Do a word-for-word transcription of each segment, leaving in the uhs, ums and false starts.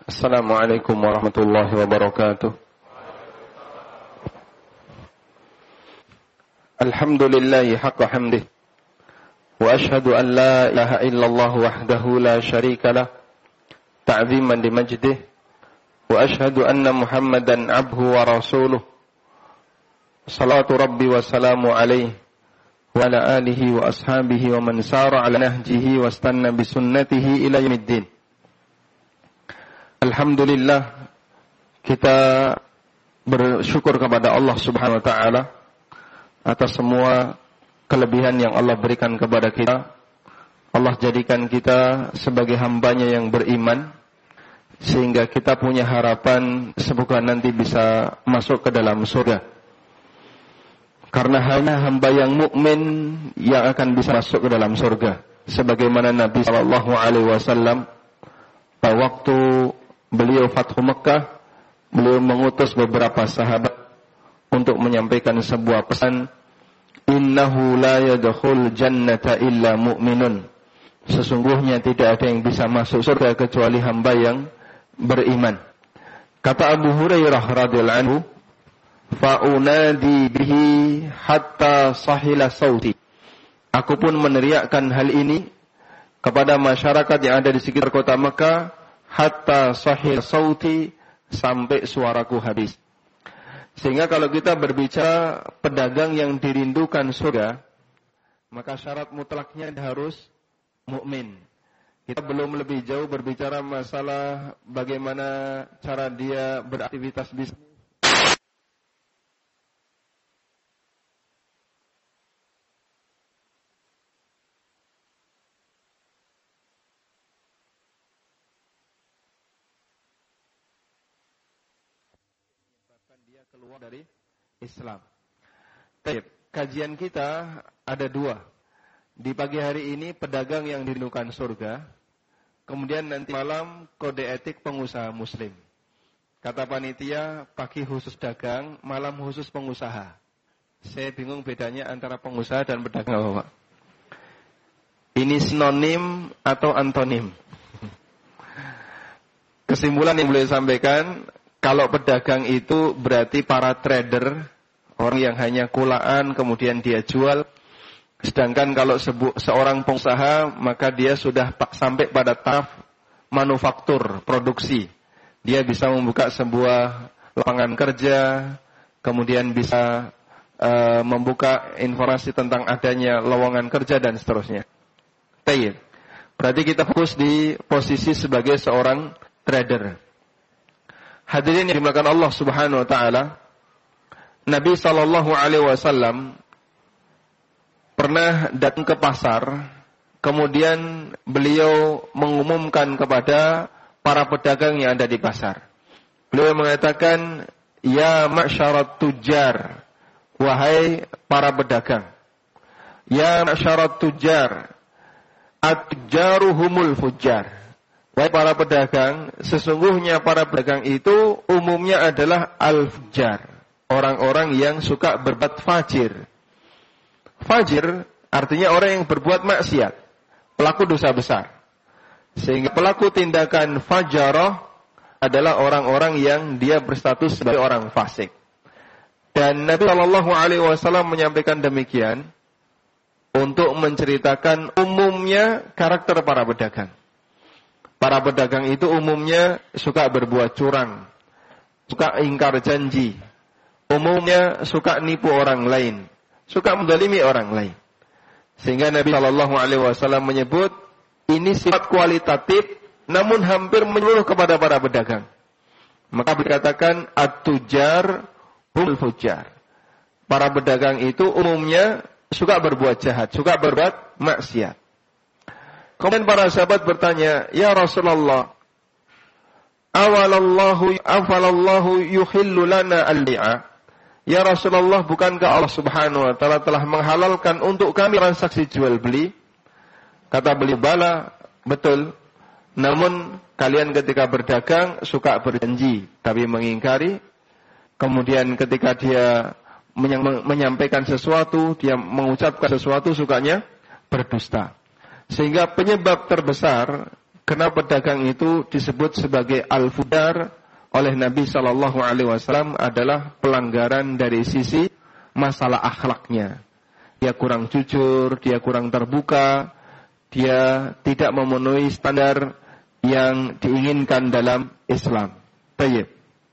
Assalamualaikum warahmatullahi wabarakatuh. Alhamdulillahi haqqa hamdih. Wa ashhadu an la ilaha illallah wahdahu la syarika lah. Ta'ziman li majdih. Wa ashhadu anna Muhammadan abduhu wa rasuluh. Salatu rabbi wa salamu alaihi wa ala alihi wa ashabihi wa man sara ala nahjihi wa istanna bi sunnatihi ila yaumiddin. Alhamdulillah, kita bersyukur kepada Allah Subhanahu wa taala atas semua kelebihan yang Allah berikan kepada kita. Allah jadikan kita sebagai hambanya yang beriman, sehingga kita punya harapan semoga nanti bisa masuk ke dalam surga. Karena hanya hamba yang mukmin yang akan bisa masuk ke dalam surga. Sebagaimana Nabi sallallahu alaihi wasallam pada waktu beliau Fathu Mekah, beliau mengutus beberapa sahabat untuk menyampaikan sebuah pesan, innahu la yadkhul jannata illa mu'minun. Sesungguhnya tidak ada yang bisa masuk surga kecuali hamba yang beriman. Kata Abu Hurairah radhiyallahu anhu, fa unadi bihi hatta sahila sauti. Aku pun meneriakkan hal ini kepada masyarakat yang ada di sekitar kota Mekah hatta sahil sauti, sampai suaraku habis. Sehingga kalau kita berbicara pedagang yang dirindukan surga, maka syarat mutlaknya harus mukmin. Kita belum lebih jauh berbicara masalah bagaimana cara dia beraktivitas bisnis. Dia keluar dari Islam. Baik, kajian kita ada dua. Di pagi hari ini pedagang yang dirindukan surga. Kemudian nanti malam kode etik pengusaha muslim. Kata panitia, pagi khusus dagang, malam khusus pengusaha. Saya bingung bedanya antara pengusaha dan pedagang apa, Pak? Ini sinonim atau antonim? Kesimpulan yang boleh sampaikan, kalau pedagang itu berarti para trader, orang yang hanya kulaan kemudian dia jual. Sedangkan kalau sebu- seorang pengusaha, maka dia sudah sampai pada tahap manufaktur, produksi. Dia bisa membuka sebuah lapangan kerja, kemudian bisa uh, membuka informasi tentang adanya lowongan kerja dan seterusnya. Baik. Berarti kita fokus di posisi sebagai seorang trader. Hadirin yang dimuliakan Allah Subhanahu wa taala, Nabi sallallahu alaihi wasallam pernah datang ke pasar, kemudian beliau mengumumkan kepada para pedagang yang ada di pasar. Beliau mengatakan, ya ma'syarat tujar, wahai para pedagang. Ya ma'syarat tujar, at-tujaru humul fujar. Wahai para pedagang, sesungguhnya para pedagang itu umumnya adalah al-fujar, orang-orang yang suka berbuat fajir. Fajir artinya orang yang berbuat maksiat, pelaku dosa besar. Sehingga pelaku tindakan fajarah adalah orang-orang yang dia berstatus sebagai orang fasik. Dan Nabi shallallahu alaihi wasallam menyampaikan demikian untuk menceritakan umumnya karakter para pedagang. Para pedagang itu umumnya suka berbuat curang, suka ingkar janji, umumnya suka nipu orang lain, suka menzalimi orang lain. Sehingga Nabi shallallahu alaihi wasallam menyebut ini sifat kualitatif, namun hampir menyeluruh kepada para pedagang. Maka dikatakan at-tujar humul fujar. Para pedagang itu umumnya suka berbuat jahat, suka berbuat maksiat. Kemudian para sahabat bertanya, ya Rasulullah, awalallahu afalallahu yuhillu lana al-li'a. Ya Rasulullah, bukankah Allah Subhanahu wa taala telah menghalalkan untuk kami transaksi jual beli? Kata beliau, bala, betul. Namun kalian ketika berdagang suka berjanji tapi mengingkari. Kemudian ketika dia menyampaikan sesuatu, dia mengucapkan sesuatu, sukanya berdusta. Sehingga penyebab terbesar kenapa pedagang itu disebut sebagai al-fudar oleh Nabi Shallallahu Alaihi Wasallam adalah pelanggaran dari sisi masalah akhlaknya. Dia kurang jujur, dia kurang terbuka, dia tidak memenuhi standar yang diinginkan dalam Islam. Baik.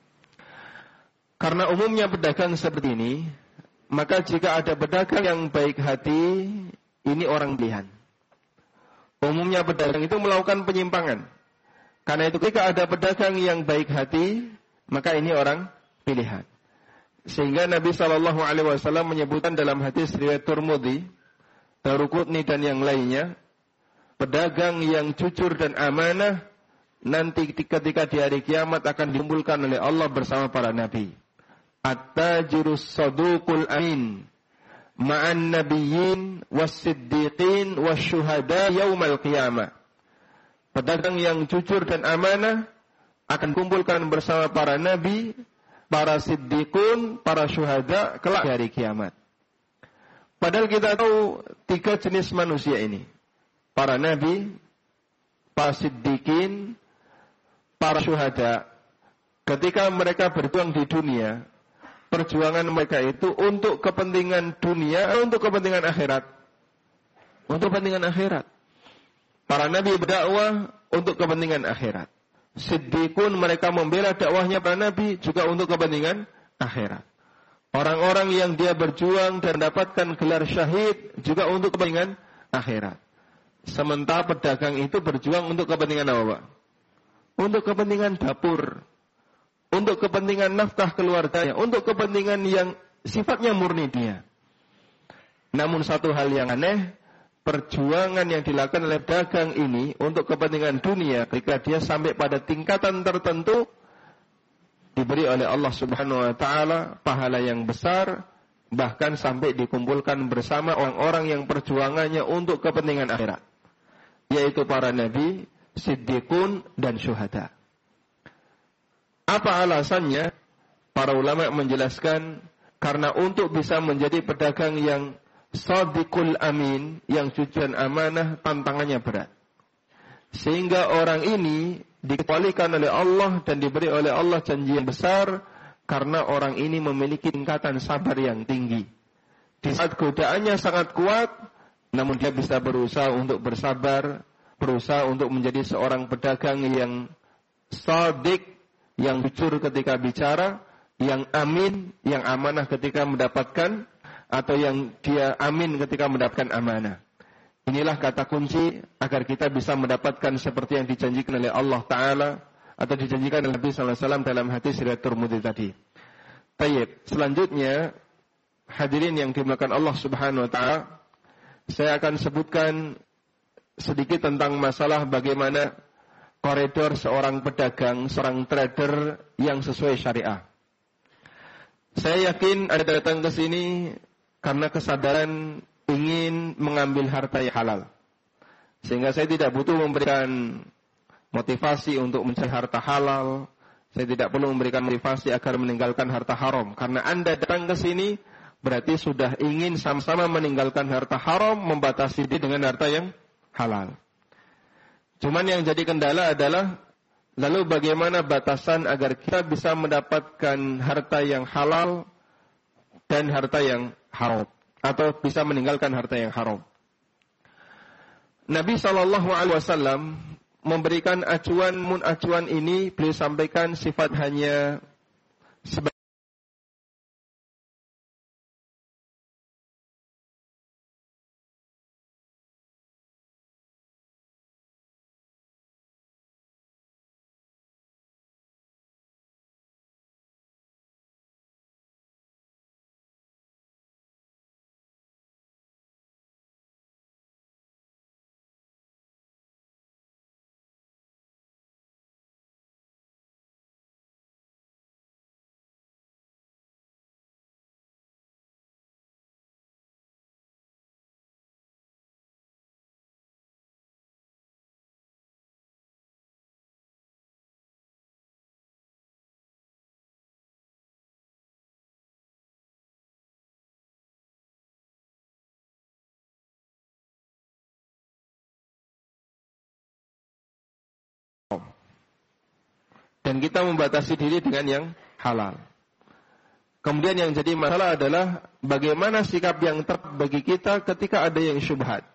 Karena umumnya pedagang seperti ini, maka jika ada pedagang yang baik hati, ini orang pilihan. Umumnya pedagang itu melakukan penyimpangan. Karena itu ketika ada pedagang yang baik hati, maka ini orang pilihan. Sehingga Nabi Shallallahu Alaihi Wasallam menyebutkan dalam hadis riwayat Tirmidzi, Daruqutni dan yang lainnya, pedagang yang jujur dan amanah nanti ketika di hari kiamat akan dikumpulkan oleh Allah bersama para nabi. At-tajirus saduqul amin ma'an nabiyyin was-siddiqin wasyuhada yaumal qiyamah. Pedagang yang jujur dan amanah akan kumpulkan bersama para nabi, para siddiqun, para syuhada kelak di hari kiamat. Padahal kita tahu tiga jenis manusia ini. Para nabi, para siddiqin, para syuhada. Ketika mereka berjuang di dunia, perjuangan mereka itu untuk kepentingan dunia atau untuk kepentingan akhirat? Untuk kepentingan akhirat. Para nabi berdakwah untuk kepentingan akhirat. Siddiqun mereka membela dakwahnya para nabi juga untuk kepentingan akhirat. Orang-orang yang dia berjuang dan mendapatkan gelar syahid juga untuk kepentingan akhirat. Sementara pedagang itu berjuang untuk kepentingan apa, Pak? Untuk kepentingan dapur. Untuk kepentingan nafkah keluarganya. Untuk kepentingan yang sifatnya murni dia. Namun satu hal yang aneh, perjuangan yang dilakukan oleh pedagang ini untuk kepentingan dunia, ketika dia sampai pada tingkatan tertentu, diberi oleh Allah Subhanahu wa Ta'ala pahala yang besar, bahkan sampai dikumpulkan bersama orang-orang yang perjuangannya untuk kepentingan akhirat, yaitu para nabi, siddiqun, dan syuhada. Apa alasannya? Para ulama menjelaskan, karena untuk bisa menjadi pedagang yang Sadiqul amin, yang jujur dan amanah, tantangannya berat. Sehingga orang ini dikecualikan oleh Allah dan diberi oleh Allah janji yang besar, karena orang ini memiliki tingkatan sabar yang tinggi. Di saat godaannya sangat kuat, namun dia bisa berusaha untuk bersabar, berusaha untuk menjadi seorang pedagang yang sadiq, yang jujur ketika bicara, yang amin, yang amanah ketika mendapatkan, atau yang dia amin ketika mendapatkan amanah. Inilah kata kunci agar kita bisa mendapatkan seperti yang dijanjikan oleh Allah Ta'ala atau dijanjikan oleh Nabi Sallallahu Alaihi Wasallam dalam hadis riwayat Tirmidzi tadi. Baik, selanjutnya hadirin yang dimuliakan Allah Subhanahu Wa Ta'ala, saya akan sebutkan sedikit tentang masalah bagaimana koridor seorang pedagang, seorang trader yang sesuai syariah. Saya yakin Anda datang ke sini karena kesadaran ingin mengambil harta yang halal. Sehingga saya tidak butuh memberikan motivasi untuk mencari harta halal. Saya tidak perlu memberikan motivasi agar meninggalkan harta haram. Karena Anda datang ke sini berarti sudah ingin sama-sama meninggalkan harta haram, membatasi diri dengan harta yang halal. Cuman yang jadi kendala adalah, lalu bagaimana batasan agar kita bisa mendapatkan harta yang halal dan harta yang haram, atau bisa meninggalkan harta yang haram. Nabi Shallallahu Alaihi Wasallam memberikan acuan, mun acuan ini beliau sampaikan sifat hanya sebagai dan kita membatasi diri dengan yang halal. Kemudian yang jadi masalah adalah bagaimana sikap yang tepat bagi kita ketika ada yang syubhat.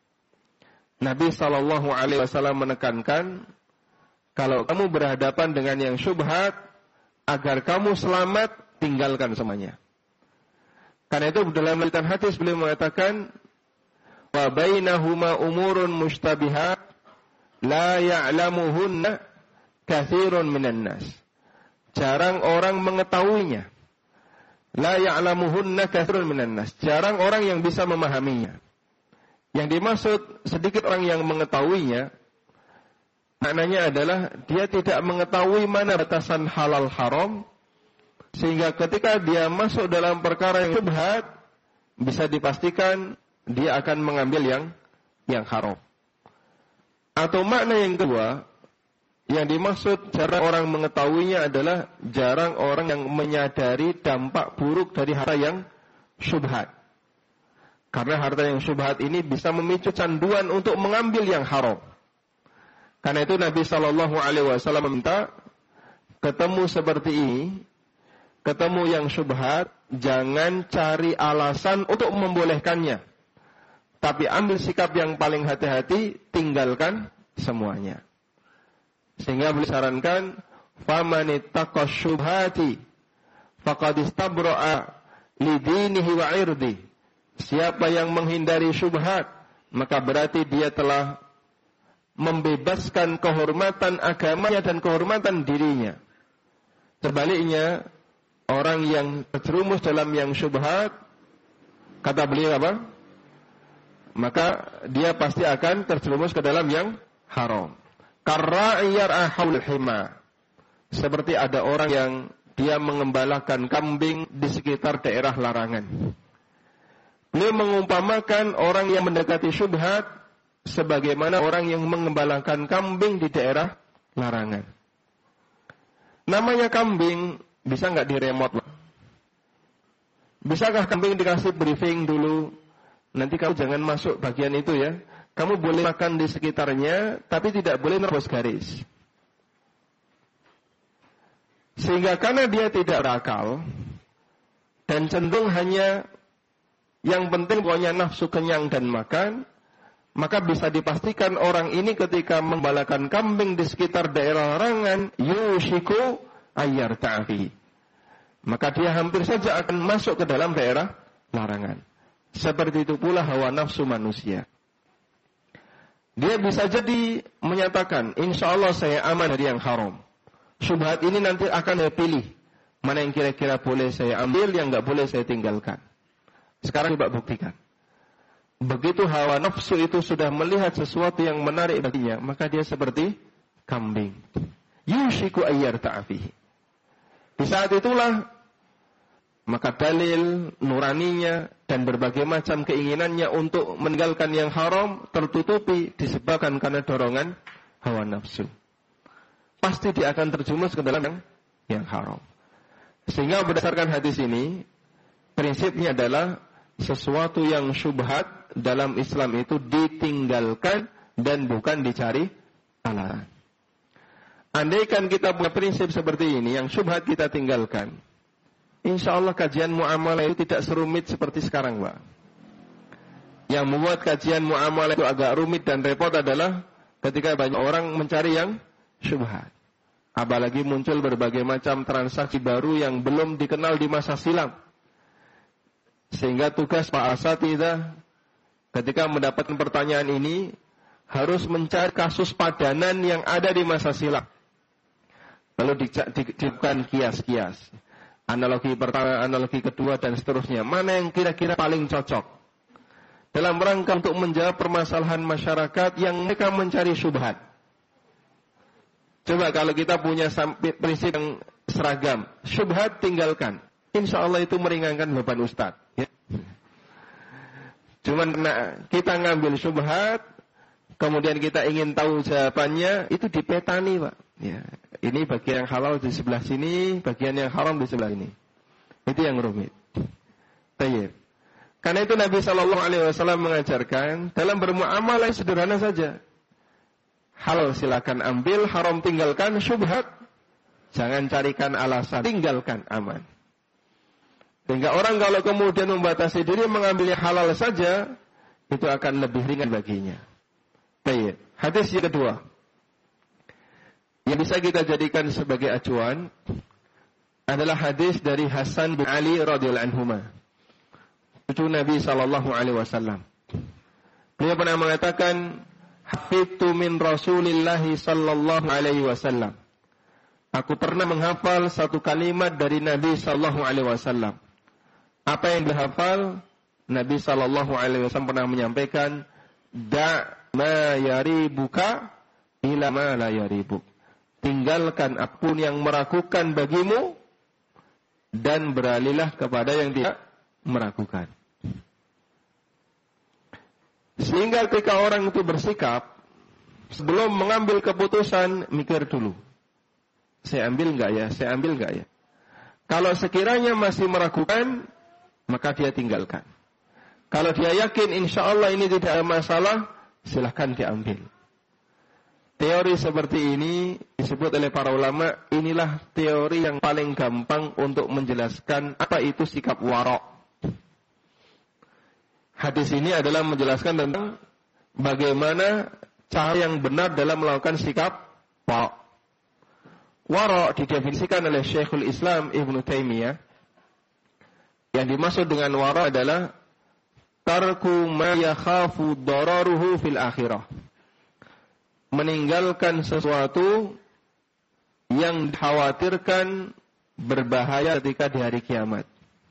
Nabi shallallahu alaihi wasallam menekankan, kalau kamu berhadapan dengan yang syubhat, agar kamu selamat, tinggalkan semuanya. Karena itu dalam riwayat hadis beliau mengatakan, wa bainahuma umurun mushtabihat la ya'lamuhunna katsirun minan nas. Jarang orang mengetahuinya. La ya'lamuhunna katsirun minan nas. Jarang orang yang bisa memahaminya. Yang dimaksud sedikit orang yang mengetahuinya, maknanya adalah dia tidak mengetahui mana batasan halal haram, sehingga ketika dia masuk dalam perkara yang syubhat, bisa dipastikan dia akan mengambil yang yang haram. Atau makna yang kedua, yang dimaksud jarang orang mengetahuinya adalah jarang orang yang menyadari dampak buruk dari harta yang syubhat. Karena harta yang syubhat ini bisa memicu canduan untuk mengambil yang haram. Karena itu Nabi shallallahu alaihi wasallam meminta, ketemu seperti ini, ketemu yang syubhat, jangan cari alasan untuk membolehkannya. Tapi ambil sikap yang paling hati-hati, tinggalkan semuanya. Sehingga beliau sarankan, famanittaqa syubhati faqad istabra'a lidinihi wa irdi. Siapa yang menghindari syubhat, maka berarti dia telah membebaskan kehormatan agamanya dan kehormatan dirinya. Sebaliknya, orang yang terjerumus dalam yang syubhat, kata beliau apa? Maka dia pasti akan terjerumus ke dalam yang haram. Karra'i yar'a haul hima. Seperti ada orang yang dia mengembalakan kambing di sekitar daerah larangan. Beliau mengumpamakan orang yang mendekati syubhat sebagaimana orang yang mengembalakan kambing di daerah larangan. Namanya kambing, bisa nggak diremot? Bisakah kambing dikasih briefing dulu? Nanti kamu jangan masuk bagian itu ya. Kamu boleh makan di sekitarnya, tapi tidak boleh nerobos garis. Sehingga karena dia tidak berakal, dan cenderung hanya yang penting pokoknya nafsu kenyang dan makan, maka bisa dipastikan orang ini ketika membalakan kambing di sekitar daerah larangan, yushiku ayyar ta'afi. Maka dia hampir saja akan masuk ke dalam daerah larangan. Seperti itu pula hawa nafsu manusia. Dia bisa jadi menyatakan, insya Allah saya aman dari yang haram. Syubhat ini nanti akan saya pilih. Mana yang kira-kira boleh saya ambil, yang nggak boleh saya tinggalkan. Sekarang coba buktikan. Begitu hawa nafsu itu sudah melihat sesuatu yang menarik baginya, maka dia seperti kambing. Yushiku ayyar ta'afihi. Di saat itulah, maka dalil nuraninya dan berbagai macam keinginannya untuk meninggalkan yang haram tertutupi disebabkan karena dorongan hawa nafsu. Pasti dia akan terjumus ke dalam yang, yang haram. Sehingga berdasarkan hadis ini, prinsipnya adalah sesuatu yang syubhat dalam Islam itu ditinggalkan dan bukan dicari alasan. Andaikan kita punya prinsip seperti ini, yang syubhat kita tinggalkan, insya Allah kajian muamalah itu tidak serumit seperti sekarang, Pak. Yang membuat kajian muamalah itu agak rumit dan repot adalah ketika banyak orang mencari yang syubhat. Apalagi muncul berbagai macam transaksi baru yang belum dikenal di masa silam. Sehingga tugas Pak Asatidzah ketika mendapatkan pertanyaan ini harus mencari kasus padanan yang ada di masa silam. Lalu dilakukan kias-kias. Analogi pertama, analogi kedua, dan seterusnya. Mana yang kira-kira paling cocok dalam rangka untuk menjawab permasalahan masyarakat yang mereka mencari syubhat. Coba kalau kita punya prinsip yang seragam, syubhat tinggalkan. Insya Allah itu meringankan beban Ustaz. Ya. Cuman karena kita ngambil syubhat, kemudian kita ingin tahu jawabannya, itu dipetani, Pak. Ya. Ini bagian yang halal di sebelah sini, bagian yang haram di sebelah ini. Itu yang rumit. Tayyib. Karena itu Nabi Shallallahu Alaihi Wasallam mengajarkan dalam bermuamalah sederhana saja. Halal silakan ambil, haram tinggalkan, syubhat Jangan carikan alasan, tinggalkan, aman. Sehingga orang kalau kemudian membatasi diri mengambil yang halal saja, itu akan lebih ringan baginya. Baik, hadis yang kedua yang bisa kita jadikan sebagai acuan adalah hadis dari Hasan bin Ali radhiyallahu anhuma, cucu Nabi sallallahu alaihi wasallam. Beliau pernah mengatakan, "Hafidtu min Rasulillah sallallahu alaihi wasallam." Aku pernah menghafal satu kalimat dari Nabi sallallahu alaihi wasallam. Apa yang dihafal? Nabi sallallahu alaihi wasallam pernah menyampaikan, "Da' ma yaribuka ila ma la yaribuk." Tinggalkan apapun yang meragukan bagimu dan beralihlah kepada yang tidak meragukan. Sehingga ketika orang itu bersikap, sebelum mengambil keputusan, mikir dulu. Saya ambil enggak ya? Saya ambil enggak ya? Kalau sekiranya masih meragukan, maka dia tinggalkan. Kalau dia yakin insya Allah ini tidak ada masalah, silahkan diambil. Teori seperti ini disebut oleh para ulama, inilah teori yang paling gampang untuk menjelaskan apa itu sikap warok. Hadis ini adalah menjelaskan tentang bagaimana cara yang benar dalam melakukan sikap warok. Warok didefinisikan oleh Syekhul Islam Ibnu Taimiyah. Yang dimaksud dengan warok adalah tarku ma yakhafu dararuhu fil akhirah. Meninggalkan sesuatu yang dikhawatirkan berbahaya ketika di hari kiamat.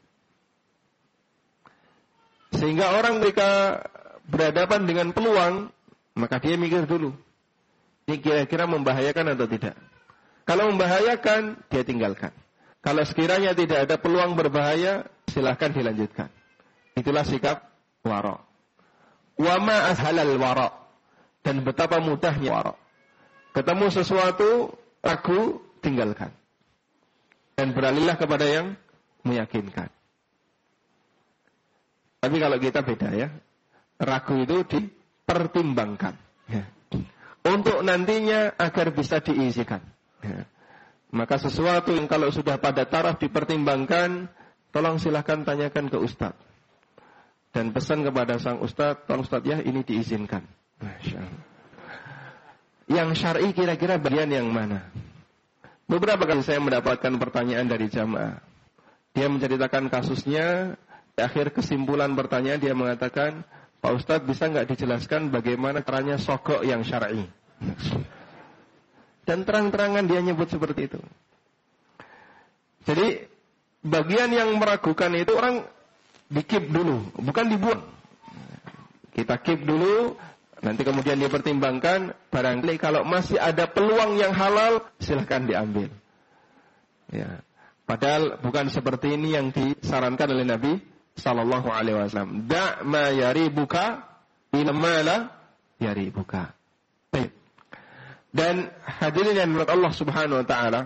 Sehingga orang ketika berhadapan dengan peluang, maka dia mikir dulu, ini kira-kira membahayakan atau tidak. Kalau membahayakan, dia tinggalkan. Kalau sekiranya tidak ada peluang berbahaya, silahkan dilanjutkan. Itulah sikap warok. Wa ma ashalal warok. Dan betapa mudahnya warok. Ketemu sesuatu, ragu, tinggalkan. Dan beralihlah kepada yang meyakinkan. Tapi kalau kita beda ya. Ragu itu dipertimbangkan. Ya. Untuk nantinya agar bisa diisikan. Ya. Maka sesuatu yang kalau sudah pada taraf dipertimbangkan, tolong silahkan tanyakan ke Ustadz. Dan pesan kepada sang Ustadz, tolong Ustadz ya ini diizinkan. Masya Allah. Yang syar'i kira-kira bagian yang mana? Beberapa kali saya mendapatkan pertanyaan dari jamaah. Dia menceritakan kasusnya, di akhir kesimpulan pertanyaan dia mengatakan, Pak Ustadz bisa nggak dijelaskan bagaimana caranya sogok yang syar'i? Dan terang-terangan dia nyebut seperti itu. Jadi bagian yang meragukan itu orang di-keep dulu, bukan dibuang. Kita keep dulu. Nanti kemudian dia pertimbangkan, barangkali kalau masih ada peluang yang halal, silahkan diambil. Ya. Padahal bukan seperti ini yang disarankan oleh Nabi Sallallahu Alaihi Wasallam. Da' ma yaribuka ila ma la yaribuka. Baik. Dan hadirin yang menurut Allah Subhanahu Wa Taala,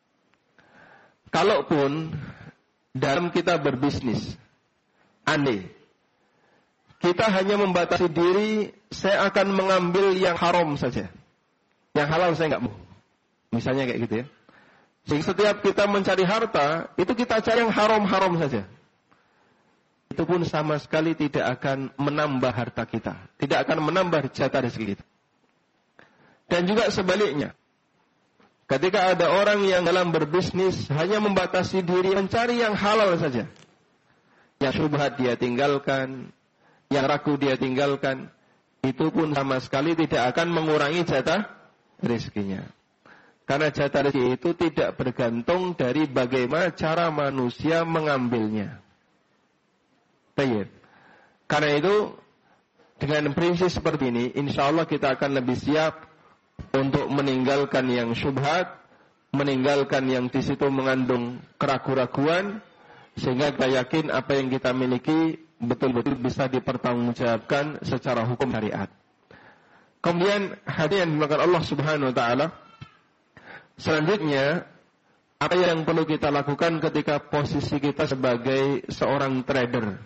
kalaupun dalam kita berbisnis, aneh, kita hanya membatasi diri, saya akan mengambil yang haram saja. Yang halal saya nggak mau. Misalnya kayak gitu ya. Sehingga setiap kita mencari harta, itu kita cari yang haram-haram saja. Itu pun sama sekali tidak akan menambah harta kita. Tidak akan menambah jatah rezeki kita. Dan juga sebaliknya. Ketika ada orang yang dalam berbisnis, hanya membatasi diri mencari yang halal saja. Yang syubhat dia tinggalkan, yang ragu dia tinggalkan, itu pun sama sekali tidak akan mengurangi jatah rezekinya. Karena jatah rezeki itu tidak bergantung dari bagaimana cara manusia mengambilnya. Baik. Karena itu, dengan prinsip seperti ini, insya Allah kita akan lebih siap untuk meninggalkan yang syubhat, meninggalkan yang di situ mengandung keraguan-raguan, sehingga kita yakin apa yang kita miliki betul-betul bisa dipertanggungjawabkan secara hukum syariat. Kemudian hadis yang dimakan Allah Subhanahu Wa Taala. Selanjutnya, apa yang perlu kita lakukan ketika posisi kita sebagai seorang trader?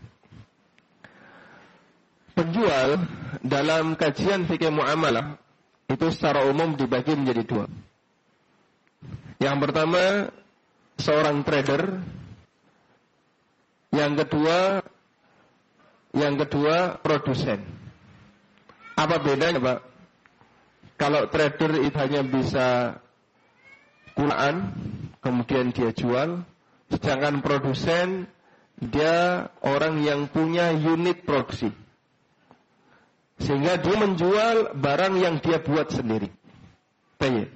Penjual dalam kajian fikih muamalah itu secara umum dibagi menjadi dua. Yang pertama, seorang trader. Yang kedua, yang kedua produsen. Apa bedanya, Pak? Kalau trader itu hanya bisa kulaan, kemudian dia jual, sedangkan produsen dia orang yang punya unit produksi, sehingga dia menjual barang yang dia buat sendiri. Baik.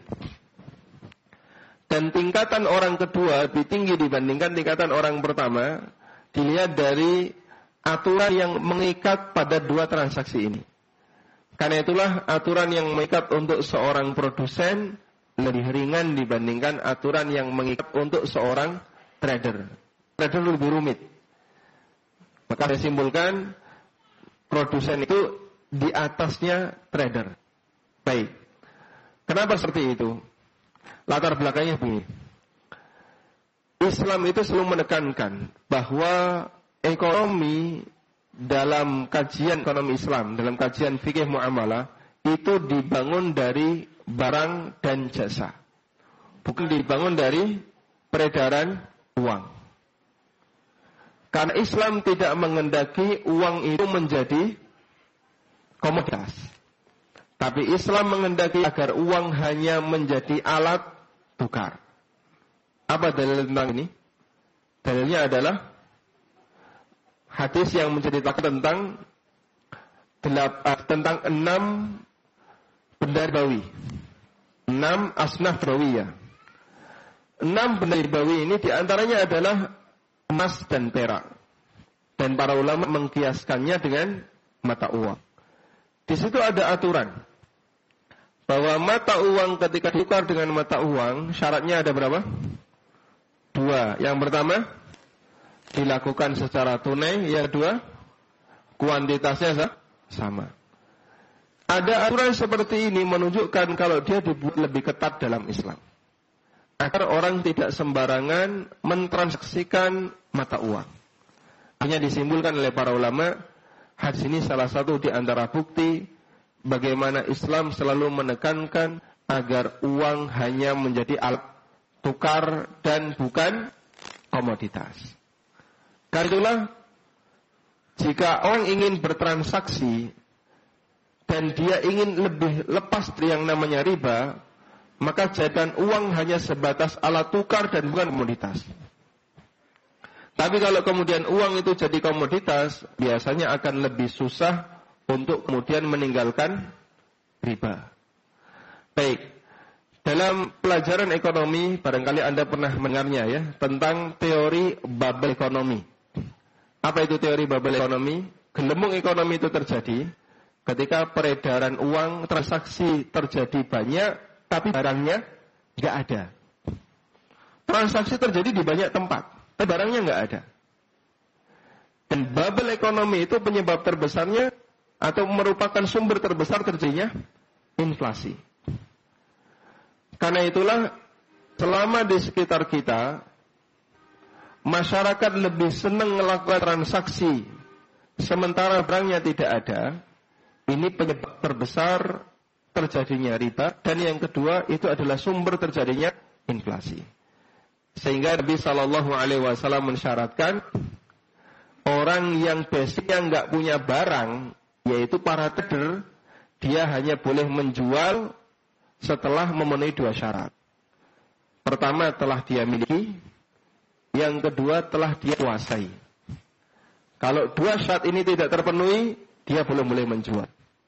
Dan tingkatan orang kedua lebih tinggi dibandingkan tingkatan orang pertama, dilihat dari aturan yang mengikat pada dua transaksi ini. Karena itulah aturan yang mengikat untuk seorang produsen lebih ringan dibandingkan aturan yang mengikat untuk seorang trader. Trader lebih rumit. Maka saya simpulkan produsen itu di atasnya trader. Baik. Kenapa seperti itu? Latar belakangnya begini. Islam itu selalu menekankan bahwa ekonomi dalam kajian ekonomi Islam, dalam kajian fikih muamalah, itu dibangun dari barang dan jasa. Bukan dibangun dari peredaran uang. Karena Islam tidak mengendaki uang itu menjadi komoditas. Tapi Islam mengendaki agar uang hanya menjadi alat tukar. Apa dalil tentang ini? Dalilnya adalah hadis yang menceritakan tentang delap, uh, tentang enam benda ribawi, enam asnaf rawiyah. Enam benda ribawi ini diantaranya adalah emas dan perak, dan para ulama mengkiaskannya dengan mata uang. Di situ ada aturan bahwa mata uang ketika ditukar dengan mata uang syaratnya ada berapa? Dua. Yang pertama, dilakukan secara tunai. Yang kedua, kuantitasnya sama. Ada aturan seperti ini menunjukkan kalau dia dibuat lebih ketat dalam Islam, agar orang tidak sembarangan mentransaksikan mata uang. Hanya disimpulkan oleh para ulama, hadis ini salah satu di antara bukti bagaimana Islam selalu menekankan agar uang hanya menjadi alat tukar dan bukan komoditas. Karena itulah, jika orang ingin bertransaksi dan dia ingin lebih lepas dari yang namanya riba, maka jadikan uang hanya sebatas alat tukar dan bukan komoditas. Tapi kalau kemudian uang itu jadi komoditas, biasanya akan lebih susah untuk kemudian meninggalkan riba. Baik. Dalam pelajaran ekonomi, barangkali Anda pernah mendengarnya ya, tentang teori bubble ekonomi. Apa itu teori bubble ekonomi? Gelembung ekonomi itu terjadi ketika peredaran uang, transaksi terjadi banyak, tapi barangnya nggak ada. Transaksi terjadi di banyak tempat, tapi barangnya nggak ada. Dan bubble ekonomi itu penyebab terbesarnya atau merupakan sumber terbesar terjadinya inflasi. Karena itulah, selama di sekitar kita, masyarakat lebih senang melakukan transaksi, sementara barangnya tidak ada, ini penyebab terbesar terjadinya riba, dan yang kedua, itu adalah sumber terjadinya inflasi. Sehingga Nabi Shallallahu Alaihi Wasallam mensyaratkan, orang yang basicnya nggak punya barang, yaitu para trader, dia hanya boleh menjual setelah memenuhi dua syarat. Pertama, telah dia miliki. Yang kedua, telah dia kuasai. Kalau dua syarat ini tidak terpenuhi, dia belum boleh menjual.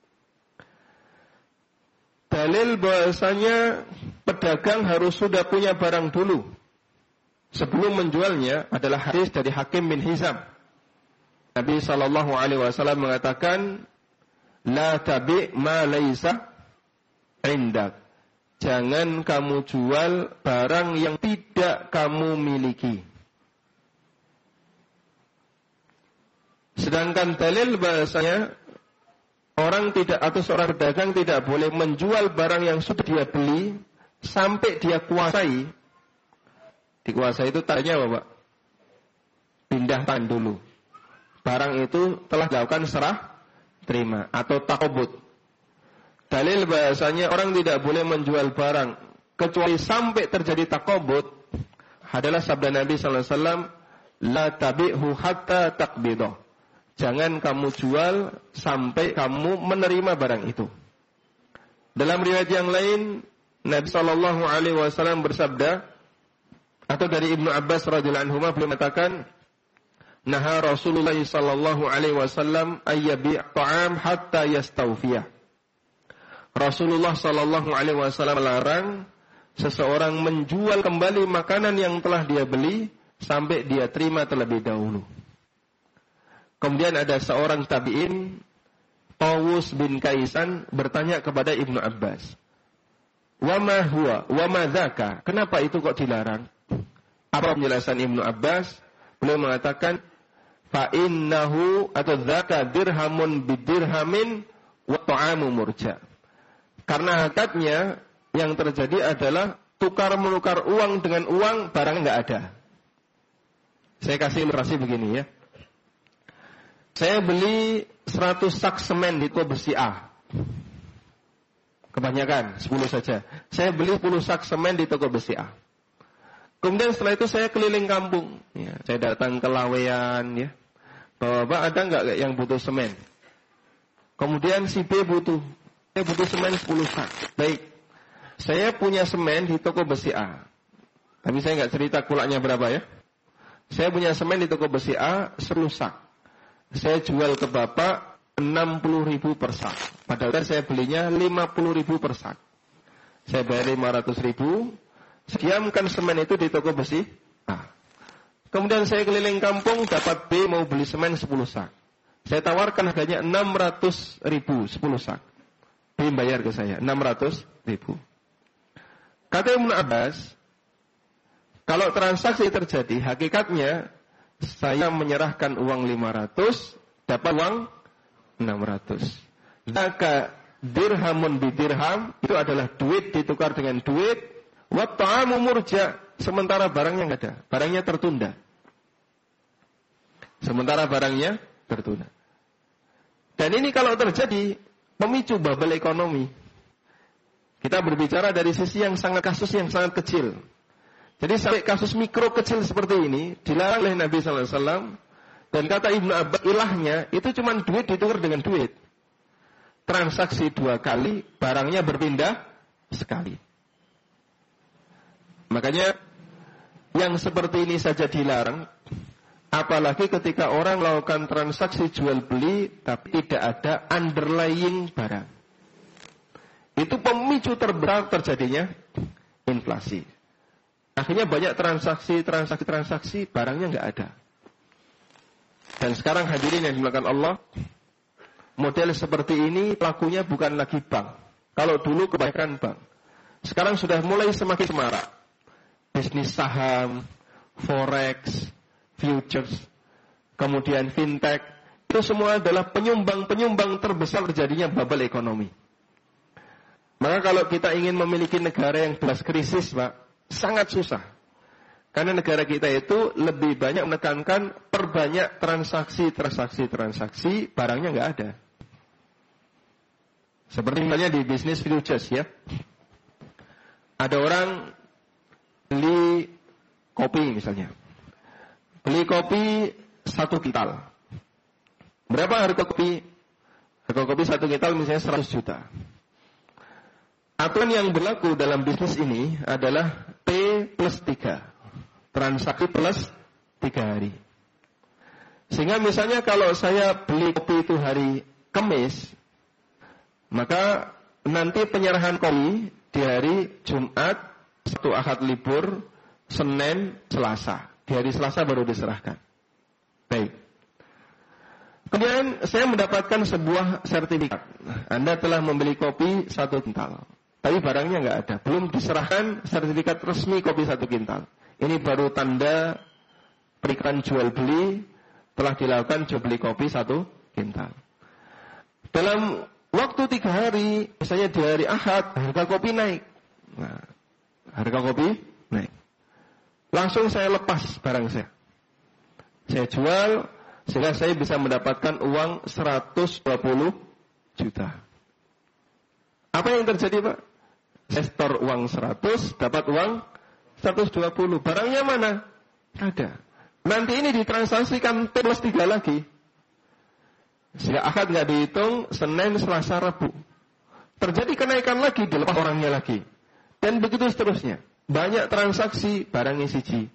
Dalil bahasanya pedagang harus sudah punya barang dulu sebelum menjualnya adalah hadis dari Hakim bin Hizam. Nabi Shallallahu Alaihi Wasallam mengatakan, la tabi ma laisa indak. Jangan kamu jual barang yang tidak kamu miliki. Sedangkan dalil bahasanya orang tidak atau seorang pedagang tidak boleh menjual barang yang sudah dia beli sampai dia kuasai. Dikuasai itu tanya apa, Pak? Pindahkan dulu. Barang itu telah dilakukan serah terima atau takobut. Dalil bahasanya orang tidak boleh menjual barang kecuali sampai terjadi takobut adalah sabda Nabi sallallahu alaihi wasallam, la tabi'hu hatta taqbidah. Jangan kamu jual sampai kamu menerima barang itu. Dalam riwayat yang lain, Nabi sallallahu alaihi wasallam bersabda, atau dari Ibnu Abbas radhiyallahu anhu beliau mengatakan, naha Rasulullah sallallahu alaihi wasallam ayyabi' ta'am hatta yastawfiyah. Rasulullah sallallahu alaihi wasallam melarang seseorang menjual kembali makanan yang telah dia beli sampai dia terima terlebih dahulu. Kemudian ada seorang tabi'in, Tawus bin Kaisan, bertanya kepada Ibnu Abbas, wa ma huwa, wa ma dzaka, kenapa itu kok dilarang? Apa penjelasan Ibnu Abbas? Beliau mengatakan, fa innahu atau dzaka dirhamun bidirhamin wa ta'amu murja. Karena hakikatnya yang terjadi adalah tukar menukar uang dengan uang, barang enggak ada. Saya kasih ilustrasi begini ya. Saya beli seratus sak semen di toko besi A. Kebanyakan, sepuluh saja. Saya beli sepuluh sak semen di toko besi A. Kemudian setelah itu saya keliling kampung. Ya, saya datang ke Laweyan. Ya. Bapak, ada enggak yang butuh semen? Kemudian si B butuh. Saya butuh semen sepuluh sak. Baik. Saya punya semen di toko besi A. Tapi saya enggak cerita kulaknya berapa ya. Saya punya semen di toko besi A sepuluh sak. Saya jual ke Bapak enam puluh ribu per sak. Padahal saya belinya lima puluh ribu per sak. Saya bayar lima ratus ribu. Diamkan semen itu di toko besi A. Kemudian saya keliling kampung, dapat B mau beli semen sepuluh sak. Saya tawarkan harganya enam ratus ribu sepuluh sak. B bayar ke saya enam ratus ribu. Kata Ibnu Abbas, kalau transaksi terjadi, hakikatnya saya menyerahkan uang lima ratus, dapat uang enam ratus. Maka dirhamun bidirham, itu adalah duit ditukar dengan duit, wa ta'amu murja, sementara barangnya enggak ada, barangnya tertunda. Sementara barangnya tertunda. Dan ini kalau terjadi, memicu bubble ekonomi. Kita berbicara dari sisi yang sangat kasus yang sangat kecil. Jadi sampai kasus mikro kecil seperti ini dilarang oleh Nabi sallallahu alaihi wasallam, dan kata Ibnu Abbas, ilahnya itu cuma duit ditukar dengan duit. Transaksi dua kali, barangnya berpindah sekali. Makanya yang seperti ini saja dilarang, apalagi ketika orang melakukan transaksi jual beli tapi tidak ada underlying barang. Itu pemicu terbesar terjadinya inflasi. Akhirnya banyak transaksi, transaksi, transaksi, barangnya nggak ada. Dan sekarang hadirin yang dimuliakan Allah, model seperti ini pelakunya bukan lagi bank. Kalau dulu kebanyakan bank. Sekarang sudah mulai semakin semarak. Bisnis saham, forex, futures, kemudian fintech, itu semua adalah penyumbang-penyumbang terbesar terjadinya bubble ekonomi. Maka kalau kita ingin memiliki negara yang bebas krisis, Pak, sangat susah. Karena negara kita itu lebih banyak menekankan perbanyak transaksi, transaksi, transaksi, barangnya nggak ada. Seperti misalnya di bisnis futures ya. Ada orang beli kopi misalnya. Beli kopi satu kintal. Berapa harga kopi? Harga kopi satu kintal misalnya seratus juta. Aturan yang berlaku dalam bisnis ini adalah T plus tiga. Transaksi plus tiga hari. Sehingga misalnya kalau saya beli kopi itu hari Kamis, maka nanti penyerahan kopi di hari Jumat, Sabtu Ahad libur, Senin, Selasa. Di hari Selasa baru diserahkan. Baik. Kemudian saya mendapatkan sebuah sertifikat. Anda telah membeli kopi satu kintal. Tapi barangnya nggak ada. Belum diserahkan sertifikat resmi kopi satu kintal. Ini baru tanda perikatan jual beli telah dilakukan jual beli kopi satu kintal. Dalam waktu tiga hari, misalnya di hari Ahad, harga kopi naik. Nah, harga kopi naik. Langsung saya lepas barang saya. Saya jual, sehingga saya bisa mendapatkan uang seratus dua puluh juta. Apa yang terjadi, Pak? Saya store uang seratus, dapat uang seratus dua puluh. Barangnya mana? Ada. Nanti ini ditransaksikan T plus tiga lagi. Sehingga akad nggak dihitung, Senin, Selasa, Rabu. Terjadi kenaikan lagi, dilepas orangnya lagi. Dan begitu seterusnya. Banyak transaksi barangnya siji.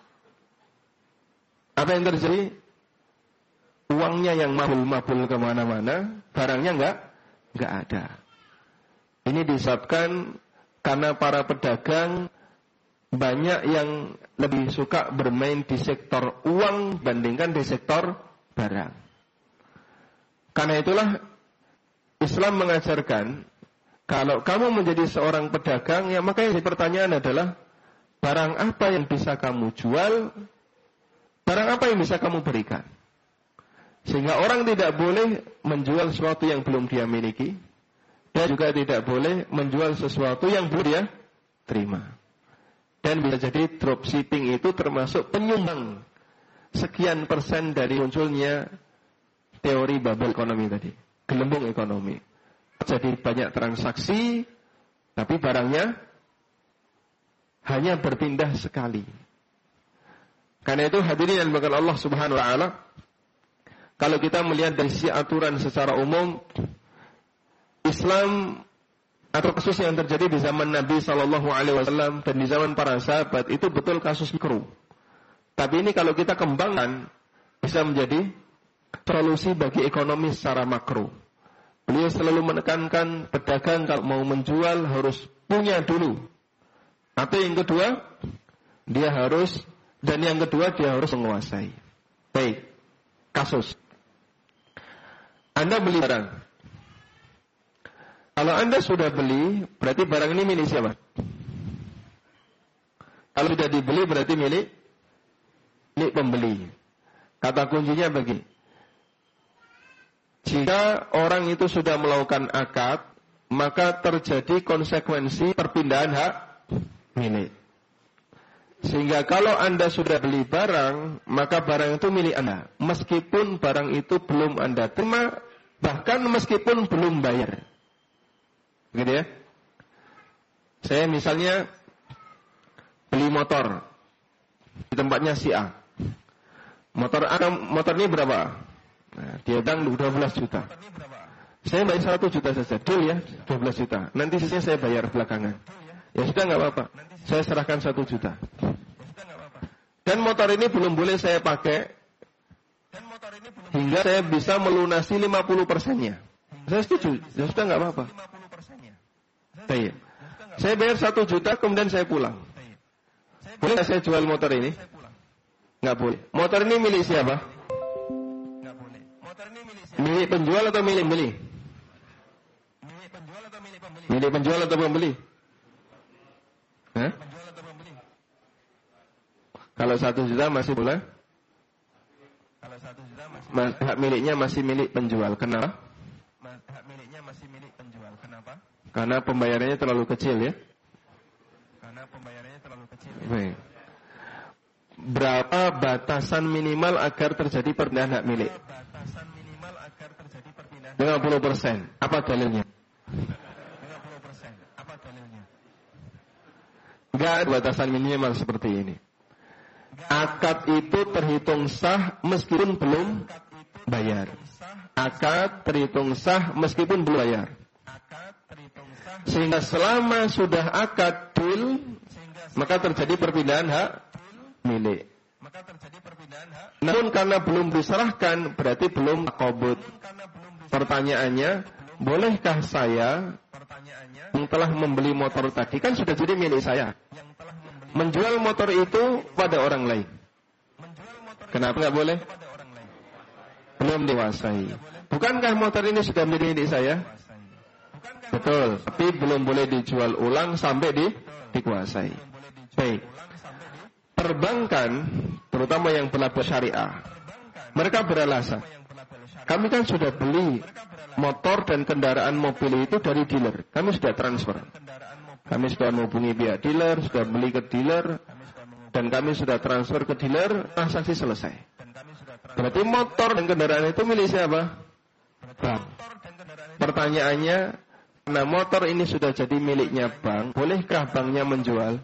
Apa yang terjadi? Uangnya yang mabul-mabul kemana-mana, barangnya nggak nggak ada. Ini disebabkan karena para pedagang banyak yang lebih suka bermain di sektor uang bandingkan di sektor barang. Karena itulah Islam mengajarkan kalau kamu menjadi seorang pedagang, ya maka yang pertanyaan adalah barang apa yang bisa kamu jual, barang apa yang bisa kamu berikan. Sehingga orang tidak boleh menjual sesuatu yang belum dia miliki, dan juga tidak boleh menjual sesuatu yang belum dia terima. Dan bisa jadi dropshipping itu termasuk penyumbang sekian persen dari munculnya teori bubble ekonomi tadi, gelembung ekonomi. Jadi banyak transaksi, tapi barangnya hanya berpindah sekali. Karena itu hadirin yang dimuliakan Allah Subhanahu wa taala, kalau kita melihat dari sisi aturan secara umum, Islam atau kasus yang terjadi di zaman Nabi Shallallahu Alaihi Wasallam dan di zaman para sahabat itu betul kasus mikro. Tapi ini kalau kita kembangkan bisa menjadi solusi bagi ekonomi secara makro. Beliau selalu menekankan pedagang kalau mau menjual harus punya dulu. Atau yang kedua, dia harus, dan yang kedua dia harus menguasai. Baik, kasus. Anda beli barang. Kalau Anda sudah beli, berarti barang ini milik siapa? Kalau sudah dibeli berarti milik milik pembeli. Kata kuncinya bagi. Jika orang itu sudah melakukan akad, maka terjadi konsekuensi perpindahan hak milik. Sehingga kalau Anda sudah beli barang, maka barang itu milik Anda. Meskipun barang itu belum Anda terima, bahkan meskipun belum bayar. Gitu ya. Saya misalnya beli motor di tempatnya si A. Motor A, motor ini berapa? Nah, dia bilang dua belas juta. Saya bayar satu juta saja. Deal ya, dua belas juta. Nanti sisanya saya bayar belakangan. Ya sudah nggak apa-apa. Saya serahkan satu juta. Dan motor ini belum boleh saya pakai hingga saya bisa melunasi lima puluh persennya. Saya setuju. Ya sudah nggak apa-apa. Baik. Saya bayar satu juta kemudian saya pulang. Boleh saya jual motor ini? Nggak boleh. Motor ini milik siapa? Nggak boleh. Motor ini milik siapa? Milik penjual atau milik pembeli? Milik penjual atau milik pembeli? Milik penjual atau pembeli? Hah? Kalau satu juta masih boleh? Kalau satu juta masih boleh. Hak miliknya masih milik penjual. Kenapa? Hak miliknya masih milik penjual. Kenapa? Karena pembayarannya terlalu kecil ya. Karena pembayarannya terlalu kecil. Ya? Baik. Berapa batasan minimal agar terjadi perpindahan hak milik? Batasan minimal agar terjadi perpindahan lima puluh persen. Apa dalilnya? lima puluh persen. Apa dalilnya? Enggak ada batasan minimal seperti ini. Akad itu terhitung sah meskipun belum bayar. Akad terhitung sah meskipun belum bayar. Sehingga selama sudah akad deal, maka terjadi perpindahan hak milik. Namun karena belum diserahkan, berarti belum qabud. Pertanyaannya, bolehkah saya yang telah membeli motor tadi, kan sudah jadi milik saya, menjual motor itu pada orang lain? Kenapa nggak boleh? Belum dikuasai. Bukankah motor ini sudah milik saya? Betul, tapi belum boleh dijual ulang sampai di, dikuasai. Baik. Perbankan, terutama yang berlaku syariah, mereka beralasan, kami kan sudah beli motor dan kendaraan mobil itu dari dealer. Kami sudah transfer. Kami sudah menghubungi pihak dealer, sudah beli ke dealer, dan kami sudah transfer ke dealer, transaksi selesai. Berarti motor dan kendaraan itu milik siapa? Bank. Pertanyaannya, Nah, motor ini sudah jadi miliknya bank, bolehkah banknya menjual?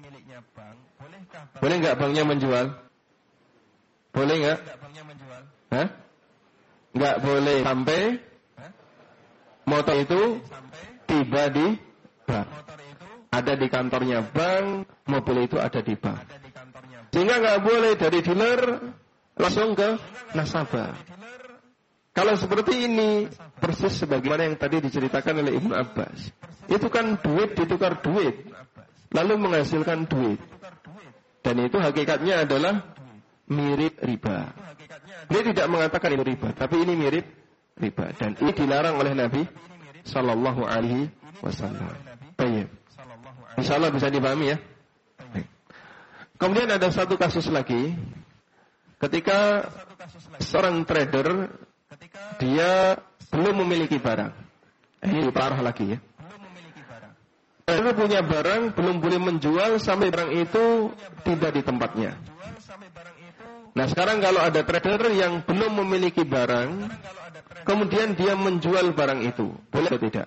Boleh nggak banknya menjual? Boleh nggak? Hah? Nggak boleh sampai motor itu tiba di bank. Ada di kantornya bank, mobil itu ada di bank. Sehingga nggak boleh dari dealer langsung ke nasabah. Kalau seperti ini, persis sebagaimana yang tadi diceritakan oleh Ibnu Abbas. Itu kan duit ditukar duit, lalu menghasilkan duit. Dan itu hakikatnya adalah mirip riba. Dia tidak mengatakan itu riba, tapi ini mirip riba. Dan ini dilarang oleh Nabi Sallallahu Alaihi Wasallam. Baik. Insya Allah bisa dipahami ya. Kemudian ada satu kasus lagi, ketika seorang trader dia belum memiliki barang. Ini parah lagi ya. Trader punya barang, belum boleh menjual sampai barang itu tiba di tempatnya. Nah sekarang kalau ada trader yang belum memiliki barang, kemudian dia menjual barang itu, boleh atau tidak?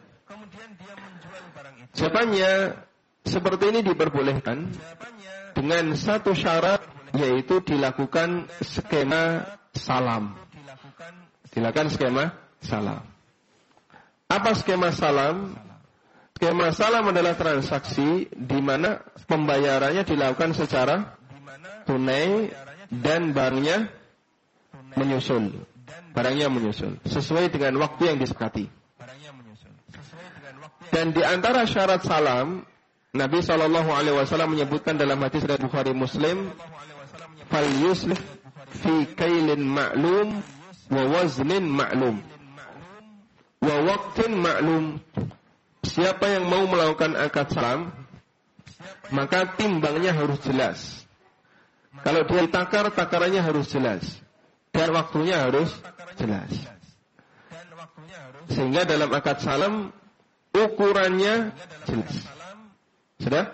Jawabannya seperti ini diperbolehkan dengan satu syarat, yaitu dilakukan skema salam. Dilakukan skema salam. Apa skema salam? Skema salam adalah transaksi di mana pembayarannya dilakukan secara tunai dan barangnya menyusul. Barangnya menyusul sesuai dengan waktu yang disepakati. Dan di antara syarat salam, Nabi Shallallahu Alaihi Wasallam menyebutkan dalam hadis dari Bukhari Muslim, "Fal yuslih fi kailin ma'lum wa waznin ma'lum wa waqtin ma'lum." Siapa yang mau melakukan akad salam, maka timbangnya harus jelas. Kalau dia takar, takarannya harus jelas. Dan waktunya harus jelas. Sehingga dalam akad salam, ukurannya jelas. Sudah?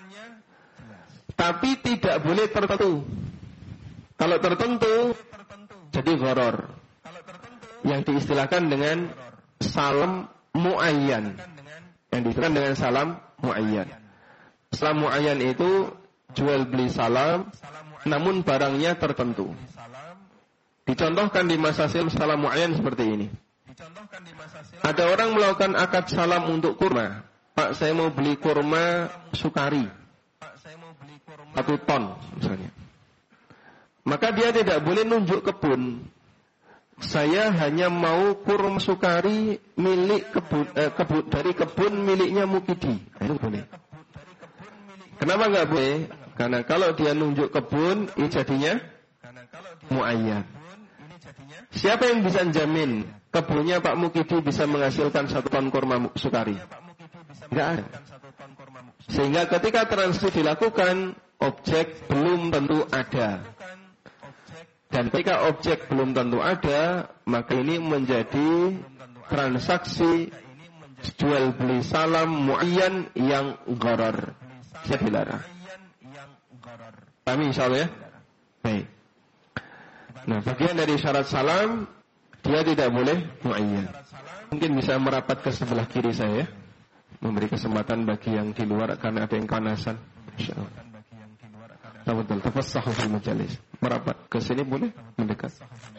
Tapi tidak boleh tertentu. Kalau tertentu, jadi gharar. Yang diistilahkan dengan salam muayyan. Yang diistilahkan dengan salam muayyan. Salam muayyan itu jual beli salam, namun barangnya tertentu. Dicontohkan di masa silam salam muayyan seperti ini. Ada orang melakukan akad salam untuk kurma. Pak, saya mau beli kurma sukari. Satu ton misalnya. Maka dia tidak boleh nunjuk kebun. Saya hanya mau kurma sukari milik kebun, eh, kebun dari kebun miliknya Mukidi. Itu boleh. Kenapa nggak boleh? Karena kalau dia nunjuk kebun, ini jadinya muayyan. Siapa yang bisa jamin kebunnya Pak Mukidi bisa menghasilkan satu ton kurma sukari? Tidak ada. Sehingga ketika transaksi dilakukan, objek belum tentu ada. Dan ketika objek belum tentu ada, maka ini menjadi transaksi jual beli salam muayyan yang gharar. Saya dilarang. Pahami insyaallah ya? Baik. Nah, bagian dari syarat salam, dia tidak boleh muayyan. Mungkin bisa merapat ke sebelah kiri saya, memberi kesempatan bagi yang di luar karena ada yang panasan. Insyaallah. Betul, tafassahu fil majalis. Merapat ke sini boleh, mendekat.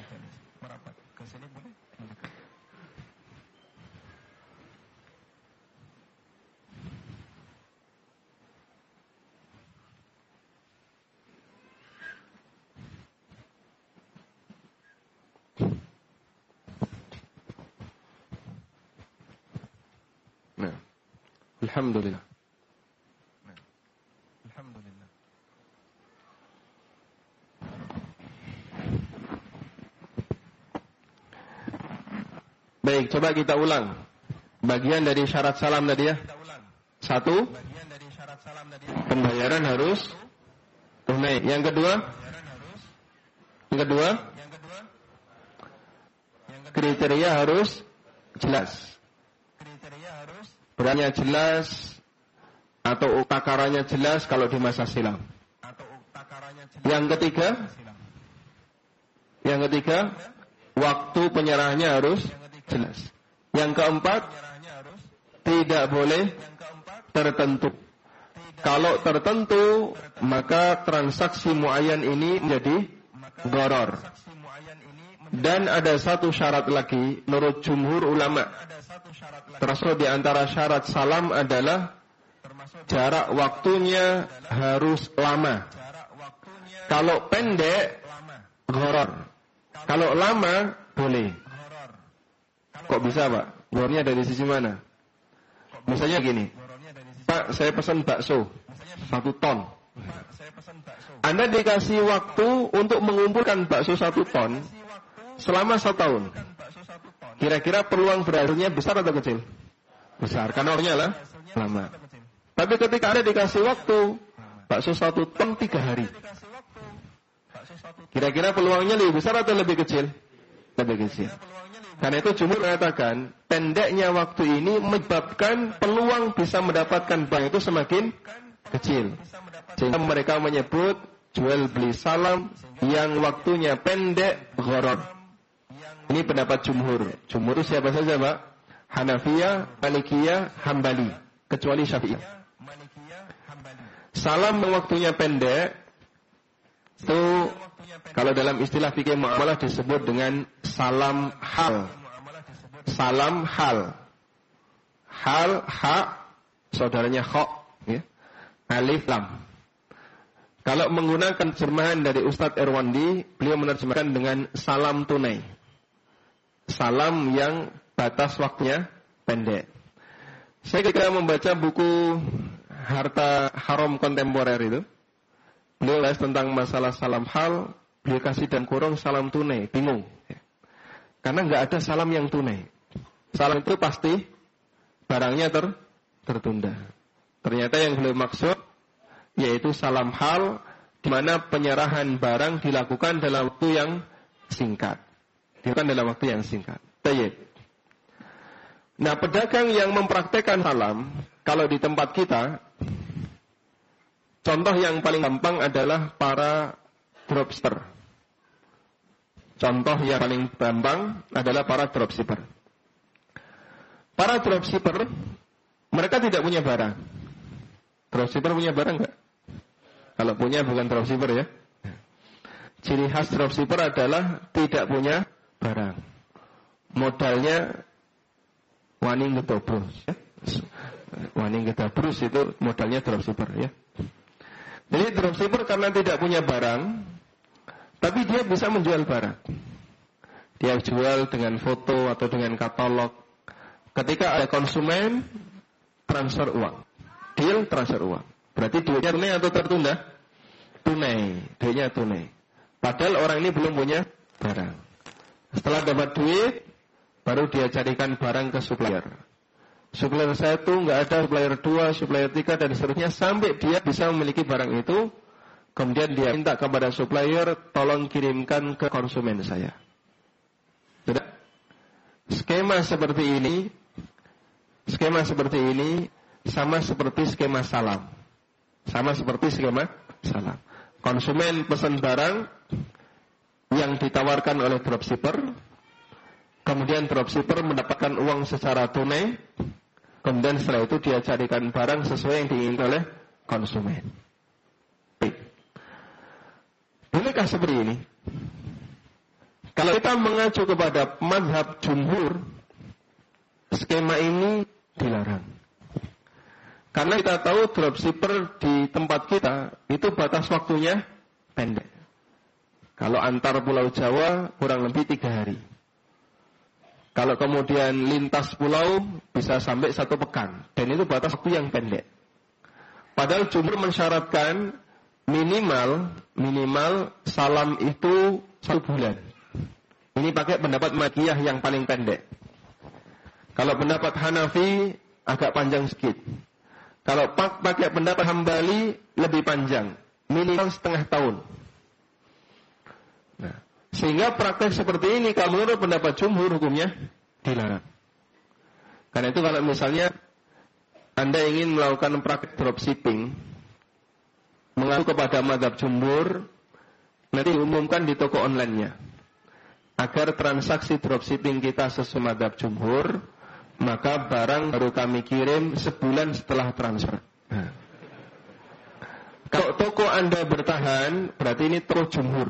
Nah, alhamdulillah. Nah, alhamdulillah. Baik, coba kita ulang. Bagian dari syarat salam tadi ya. Satu, pembayaran harus tunai. Yang kedua, yang kedua, kriteria harus jelas. Beranya jelas atau takarannya jelas kalau di masa silam. Yang ketiga, yang ketiga, waktu penyerahannya harus jelas. Yang keempat, tidak boleh tertentu. Kalau tertentu, maka transaksi muayyan ini menjadi gharar. Dan ada satu syarat lagi menurut jumhur ulama. Termasuk di antara syarat salam adalah jarak waktunya harus lama. Kalau pendek, gharar. Kalau lama, boleh. Kok bisa, Pak? Ghararnya dari sisi mana? Misalnya gini, Pak, saya pesan bakso satu ton. Anda dikasih waktu untuk mengumpulkan bakso satu ton selama satu tahun. Kira-kira peluang berhasilnya besar atau kecil? Besar, karena waktunya lah lama. Tapi ketika Anda dikasih waktu bakso satu ton tiga hari, kira-kira peluangnya lebih besar atau lebih kecil? Lebih kecil. Karena itu jumhur mengatakan pendeknya waktu ini menyebabkan peluang bisa mendapatkan bank itu semakin kecil. Sehingga mereka menyebut jual beli salam yang waktunya pendek gharar. Ini pendapat jumhur. Jumhur siapa saja, Pak? Hanafiyah, Malikiyah, Hambali, kecuali Syafi'iyah. Salam yang waktunya pendek itu kalau dalam istilah fikih muamalah disebut dengan salam hal. Salam hal. Hal, ha, saudaranya kha, ya. Alif lam. Kalau menggunakan terjemahan dari Ustadz Erwandi, beliau menerjemahkan dengan salam tunai. Salam yang batas waktunya pendek. Saya ketika membaca buku Harta Haram Kontemporer itu, beliau bahas tentang masalah salam hal, beliau kasih dan kurung salam tunai, bingung. Karena nggak ada salam yang tunai. Salam itu pasti barangnya ter, tertunda. Ternyata yang beliau maksud yaitu salam hal, di mana penyerahan barang dilakukan dalam waktu yang singkat. Dilakukan dalam waktu yang singkat. Tayyib. Nah, pedagang yang mempraktekkan salam, kalau di tempat kita, contoh yang paling gampang adalah para dropshipper. Contoh yang paling gampang adalah para dropshipper. Para dropshipper, mereka tidak punya barang. Dropshipper punya barang enggak? Kalau punya bukan dropshipper ya. Ciri khas dropshipper adalah tidak punya barang. Modalnya wani ngetobrus ya. Wani ngetobrus itu modalnya dropshipper ya. Jadi dropshipper karena tidak punya barang, tapi dia bisa menjual barang. Dia jual dengan foto atau dengan katalog. Ketika ada konsumen, transfer uang. Deal, transfer uang. Berarti duitnya tunai atau tertunda? Tunai. Duitnya tunai. Padahal orang ini belum punya barang. Setelah dapat duit, baru dia carikan barang ke supplier. Supplier satu, nggak ada, supplier dua, supplier tiga, dan seterusnya. Sampai dia bisa memiliki barang itu. Kemudian dia minta kepada supplier, tolong kirimkan ke konsumen saya. Sudah? Skema seperti ini, skema seperti ini, sama seperti skema salam. Sama seperti skema salam. Konsumen pesan barang yang ditawarkan oleh dropshipper, kemudian dropshipper mendapatkan uang secara tunai, kemudian setelah itu dia carikan barang sesuai yang diinginkan oleh konsumen. Bolehkah seperti ini? Kalau kita mengacu kepada mazhab jumhur, skema ini dilarang. Karena kita tahu dropshipper di tempat kita itu batas waktunya pendek. Kalau antar Pulau Jawa kurang lebih tiga hari. Kalau kemudian lintas pulau bisa sampai satu pekan. Dan itu batas waktu yang pendek. Padahal jumhur mensyaratkan minimal minimal salam itu satu bulan. Ini pakai pendapat Malikiyah yang paling pendek. Kalau pendapat Hanafi agak panjang sedikit. Kalau pakai pendapat Hambali lebih panjang, minimal setengah tahun. Nah, sehingga praktek seperti ini kalau menurut pendapat jumhur hukumnya dilarang. Karena itu kalau misalnya Anda ingin melakukan praktek dropshipping, mengacu kepada mazhab jumhur, nanti diumumkan di toko online-nya. Agar transaksi dropshipping kita sesuai mazhab jumhur, maka barang baru kami kirim sebulan setelah transfer. Nah. Kalau toko Anda bertahan, berarti ini toko jumhur.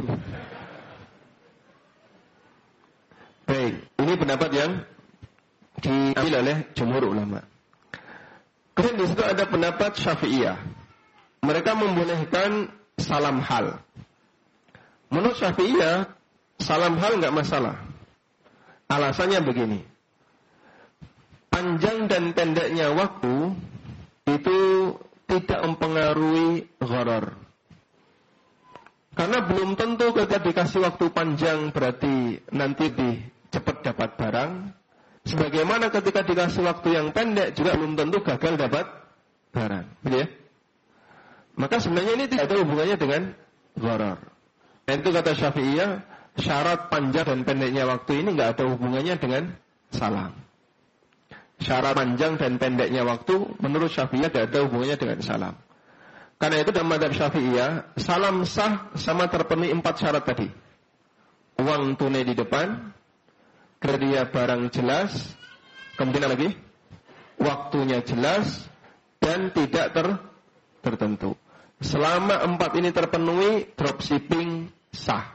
Baik, ini pendapat yang diambil oleh jumhur ulama. Kemudian di situ ada pendapat Syafi'iyah. Mereka membolehkan salam hal. Menurut Syafi'iyah, salam hal nggak masalah. Alasannya begini. Panjang dan pendeknya waktu itu tidak mempengaruhi gharar. Karena belum tentu ketika dikasih waktu panjang berarti nanti di cepat dapat barang. Sebagaimana ketika dikasih waktu yang pendek juga belum tentu gagal dapat barang. Betul ya? Maka sebenarnya ini tidak ada hubungannya dengan gharar. Dan itu kata Syafi'iyah, syarat panjang dan pendeknya waktu ini nggak ada hubungannya dengan salam. Syarat panjang dan pendeknya waktu menurut Syafi'iyah tidak ada hubungannya dengan salam. Karena itu dalam mazhab Syafi'iyah, salam sah sama terpenuhi empat syarat tadi. Uang tunai di depan, kriteria barang jelas, kemudian lagi waktunya jelas dan tidak ter, tertentu. Selama empat ini terpenuhi, dropshipping sah.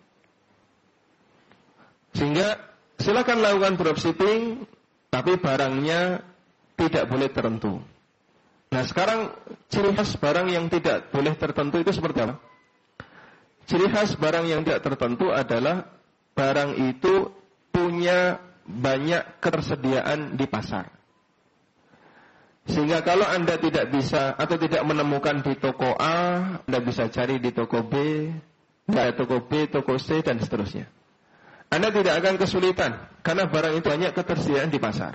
Sehingga silakan lakukan dropshipping, tapi barangnya tidak boleh tertentu. Nah sekarang ciri khas barang yang tidak boleh tertentu itu seperti apa? Ciri khas barang yang tidak tertentu adalah barang itu punya banyak ketersediaan di pasar. Sehingga kalau Anda tidak bisa atau tidak menemukan di toko A, Anda bisa cari di toko B, di toko B, toko C, dan seterusnya. Anda tidak akan kesulitan karena barang itu banyak ketersediaan di pasar.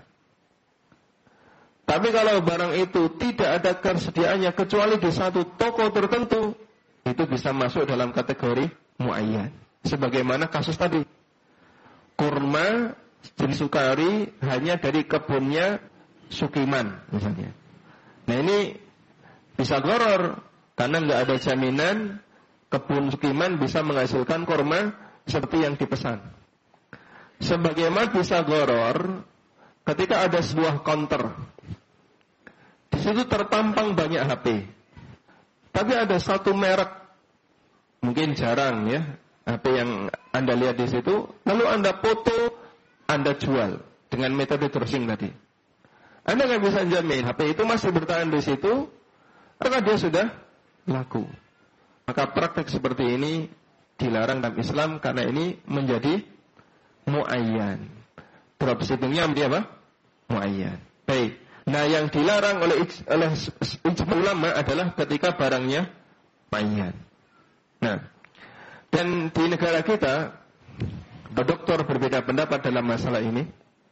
Tapi kalau barang itu tidak ada ketersediaannya kecuali di satu toko tertentu, itu bisa masuk dalam kategori muayyan. Sebagaimana kasus tadi, kurma jenis sukari hanya dari kebunnya Sukiman misalnya. Nah ini bisa gharar karena nggak ada jaminan kebun Sukiman bisa menghasilkan kurma seperti yang dipesan. Sebagaimana bisa gharar ketika ada sebuah counter. Di situ terpampang banyak H P. Tapi ada satu merek, mungkin jarang ya, H P yang Anda lihat di situ, lalu Anda foto, Anda jual dengan metode dropshipping tadi. Anda nggak bisa jamin H P itu masih bertahan di situ, karena dia sudah laku. Maka praktek seperti ini dilarang dalam Islam karena ini menjadi muayyan. Dropshippingnya menjadi apa? Muayyan. Baik. Nah, yang dilarang oleh oleh ijma ulama adalah ketika barangnya muayyan. Nah, dan di negara kita, dokter berbeda pendapat dalam masalah ini.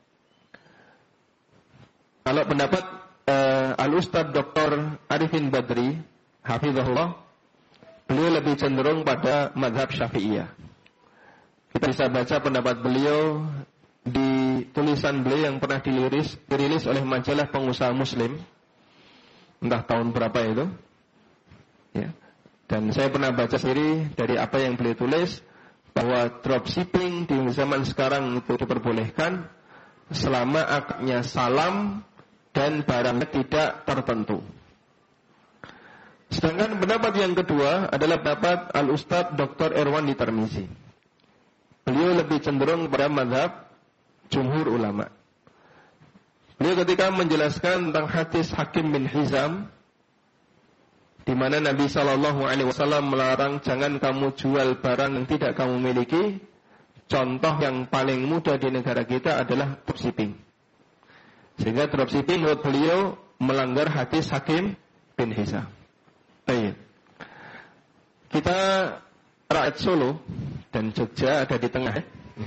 Kalau pendapat uh, Al-Ustadz Doktor Arifin Badri, hafizahullah, beliau lebih cenderung pada mazhab Syafi'iyah. Kita bisa baca pendapat beliau di tulisan beliau yang pernah dirilis, dirilis oleh majalah Pengusaha Muslim, entah tahun berapa itu, ya. Dan saya pernah baca sendiri dari apa yang beliau tulis bahwa dropshipping di zaman sekarang itu diperbolehkan selama akadnya salam dan barangnya tidak tertentu. Sedangkan pendapat yang kedua adalah pendapat Al-Ustadz Doktor Irwan Tirmizi. Beliau lebih cenderung pada mazhab jumhur ulama. Beliau ketika menjelaskan tentang hadis Hakim bin Hizam, di mana Nabi Shallallahu Alaihi Wasallam melarang jangan kamu jual barang yang tidak kamu miliki. Contoh yang paling mudah di negara kita adalah dropshipping. Sehingga dropshipping menurut beliau melanggar hadis Hakim bin Hizam. Baik. Kita rakyat Solo dan Jogja ada di tengah.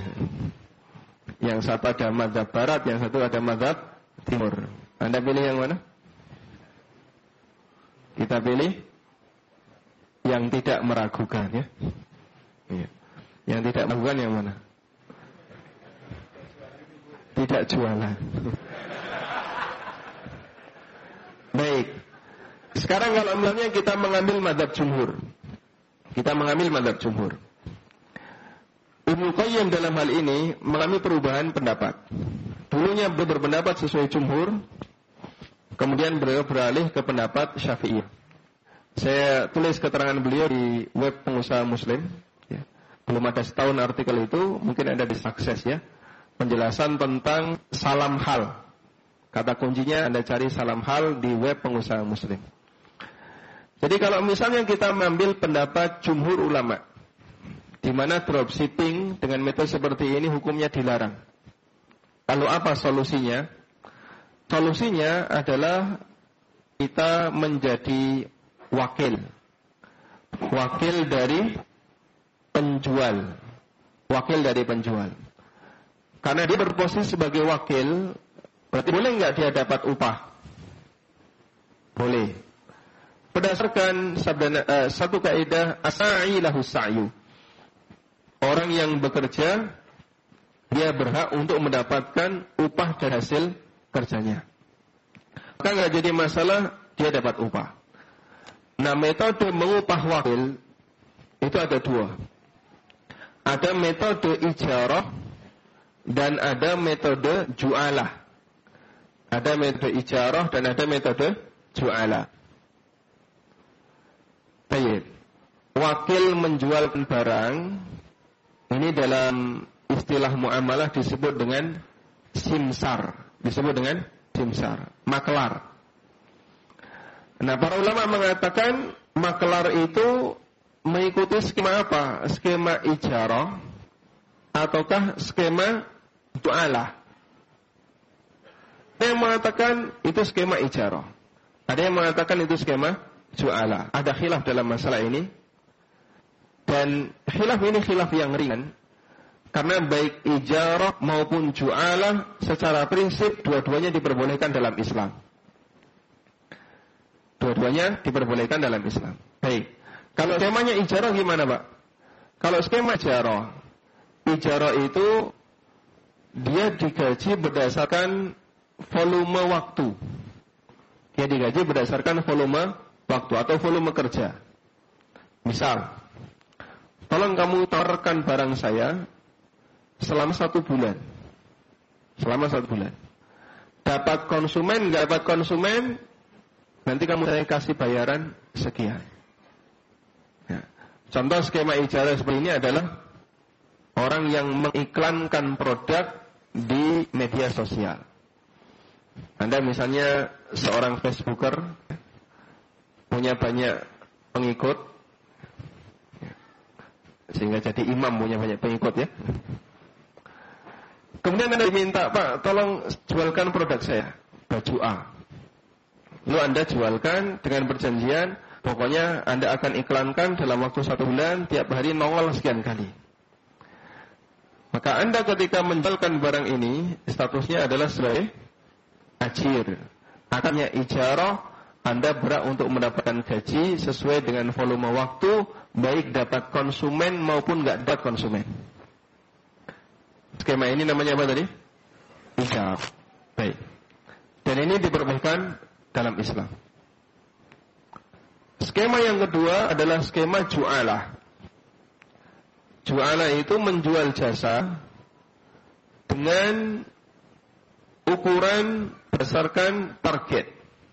Yang satu ada mazhab barat, yang satu ada mazhab timur. Anda pilih yang mana? Kita pilih yang tidak meragukan, ya. Ya. Yang tidak meragukan yang mana? Tidak jualan. Baik. Sekarang kalau misalnya kita mengambil mazhab jumhur, kita mengambil mazhab jumhur. Ibnu Qayyim dalam hal ini mengalami perubahan pendapat. Dulunya beliau berpendapat sesuai jumhur, kemudian beliau beralih ke pendapat Syafi'iyah. Saya tulis keterangan beliau di web Pengusaha Muslim. Ya. Belum ada setahun artikel itu, mungkin ada di akses ya. Penjelasan tentang salam hal. Kata kuncinya Anda cari salam hal di web Pengusaha Muslim. Jadi kalau misalnya kita mengambil pendapat jumhur ulama, di mana dropshipping dengan metode seperti ini hukumnya dilarang. Lalu apa solusinya? Solusinya adalah kita menjadi wakil. Wakil dari penjual. Wakil dari penjual. Karena dia berposisi sebagai wakil, berarti boleh nggak dia dapat upah? Boleh. Berdasarkan sabda, uh, satu kaidah as-sa'i lahu sa'yu. Orang yang bekerja, dia berhak untuk mendapatkan upah dari hasil kerjanya. Maka nggak jadi masalah dia dapat upah. Nah, metode mengupah wakil itu ada dua. Ada metode ijarah dan ada metode ju'alah. Ada metode ijarah dan ada metode ju'alah. Baik. Wakil menjual barang ini dalam istilah muamalah disebut dengan simsar, disebut dengan simsar, maklar. Nah, para ulama mengatakan maklar itu mengikuti skema apa? Skema ijarah ataukah skema ju'alah? Ada yang mengatakan itu skema ijarah. Ada yang mengatakan itu skema ju'alah. Ada khilaf dalam masalah ini. Dan khilaf ini khilaf yang ringan. Karena baik ijarah maupun ju'alah secara prinsip dua-duanya diperbolehkan dalam Islam. Dua-duanya diperbolehkan dalam Islam. Baik. Kalau skemanya ijarah gimana, Pak? Kalau skema ijarah, ijarah itu dia digaji berdasarkan volume waktu. Dia digaji berdasarkan volume waktu atau volume kerja. Misal, tolong kamu tawarkan barang saya selama satu bulan. Selama satu bulan. Dapat konsumen, nggak dapat konsumen, nanti kamu saya kasih bayaran sekian. Ya. Contoh skema ijarah seperti ini adalah orang yang mengiklankan produk di media sosial. Anda misalnya seorang Facebooker, punya banyak pengikut, sehingga jadi imam punya banyak pengikut ya. Kemudian Anda diminta, Pak, tolong jualkan produk saya, baju A. Lalu Anda jualkan dengan perjanjian, pokoknya Anda akan iklankan dalam waktu satu bulan, tiap hari nongol sekian kali. Maka Anda ketika menjualkan barang ini, statusnya adalah sebagai ajir. Akarnya ijarah, Anda berhak untuk mendapatkan gaji sesuai dengan volume waktu, baik dapat konsumen maupun nggak dapat konsumen. Skema ini namanya apa tadi? Ijarah. Baik. Dan ini diperbolehkan dalam Islam. Skema yang kedua adalah skema ju'alah. Ju'alah itu menjual jasa dengan ukuran berdasarkan target.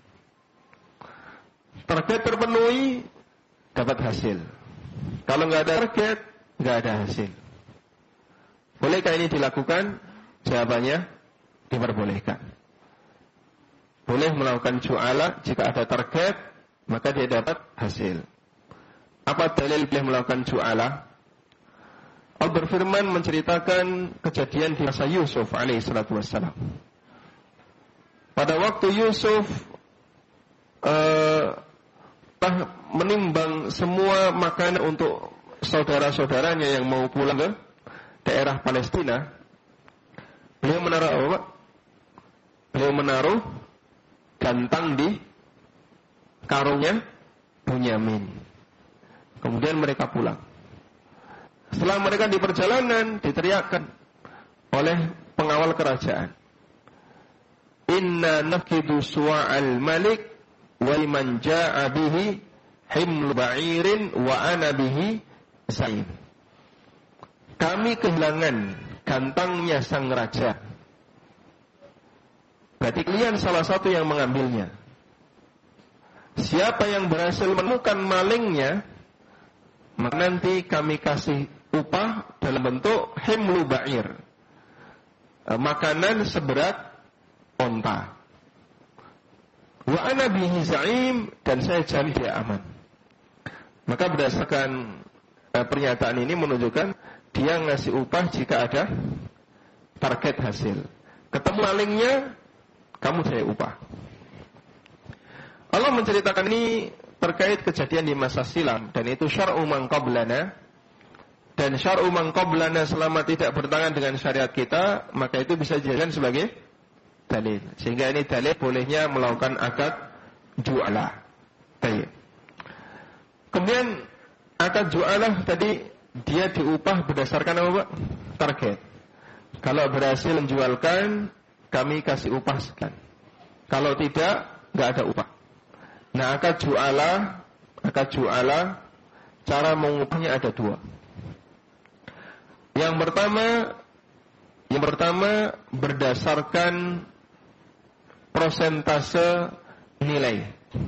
Target terpenuhi, dapat hasil. Kalau nggak ada target, nggak ada hasil. Bolehkah ini dilakukan? Jawabannya, diperbolehkan. Boleh melakukan ju'alah jika ada target, maka dia dapat hasil. Apa dalil boleh melakukan ju'alah? Allah berfirman menceritakan kejadian di masa Yusuf alaihi salatu wassalam. Pada waktu Yusuf uh, menimbang semua makanan untuk saudara-saudaranya yang mau pulang ke daerah Palestina, beliau menaruh apa? Beliau menaruh gantang di karungnya Bunyamin. Kemudian mereka pulang. Setelah mereka di perjalanan, diteriakkan oleh pengawal kerajaan, Inna nakidu suwa'al malik wa liman ja'a bihi himlu ba'irin wa ana bihi sa'in. Kami kehilangan gantangnya sang raja Berarti kalian salah satu yang mengambilnya. Siapa yang berhasil menemukan malingnya, maka nanti kami kasih upah dalam bentuk himlu ba'ir, makanan seberat onta. Wa ana bihi za'im, dan saya jamin dia aman. Maka berdasarkan eh, pernyataan ini menunjukkan dia ngasih upah jika ada target hasil. Ketemu malingnya, kamu saya upah. Allah menceritakan ini terkait kejadian di masa silam, dan itu syar'u man qablana. Dan syar'u man qablana selama tidak bertangan dengan syariat kita, maka itu bisa dijadikan sebagai dalil. Sehingga ini dalil bolehnya melakukan akad ju'alah. Baik. Kemudian akad ju'alah tadi dia diupah berdasarkan apa, Pak? Target. Kalau berhasil menjualkan, kami kasih upah sekian. Kalau tidak, nggak ada upah. Nah, akad ju'alah, akad ju'alah, cara mengupahnya ada dua. Yang pertama, yang pertama berdasarkan prosentase nilai.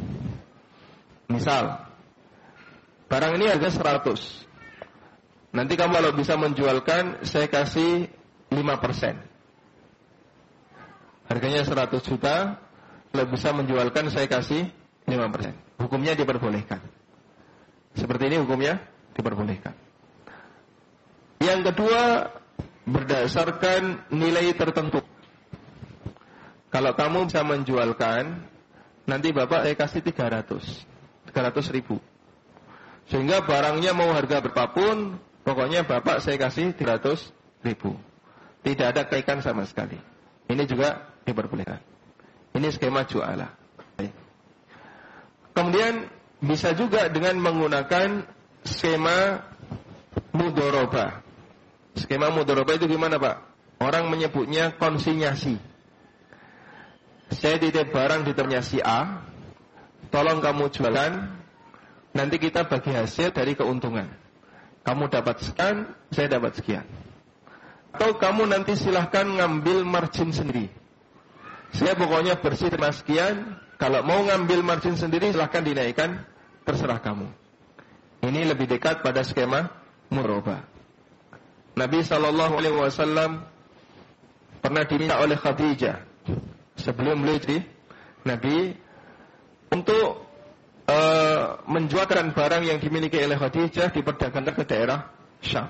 Misal, barang ini harga seratus. Nanti kamu kalau bisa menjualkan, saya kasih lima persen. Harganya seratus juta, kalau bisa menjualkan, saya kasih lima persen. Hukumnya diperbolehkan. Seperti ini hukumnya diperbolehkan. Yang kedua, berdasarkan nilai tertentu. Kalau kamu bisa menjualkan, nanti Bapak saya kasih tiga ratus. tiga ratus ribu. Sehingga barangnya mau harga berapapun, pokoknya Bapak saya kasih tiga ratus ribu. Tidak ada kaitan sama sekali. Ini juga diperbolehkan. Ini skema jualah. Kemudian bisa juga dengan menggunakan skema mudharabah. Skema mudharabah itu gimana, Pak? Orang menyebutnya konsinyasi. Saya titip barang di tempatnya si A, tolong kamu jualan, nanti kita bagi hasil dari keuntungan. Kamu dapat sekian, saya dapat sekian. Atau kamu nanti silahkan ngambil margin sendiri. Saya pokoknya bersih terima sekian, kalau mau ngambil margin sendiri silahkan dinaikkan, terserah kamu. Ini lebih dekat pada skema mudharabah. Nabi shallallahu alaihi wasallam pernah diminta oleh Khadijah sebelum beliau jadi Nabi untuk uh, menjualkan barang yang dimiliki oleh Khadijah diperdagangkan ke daerah Syam.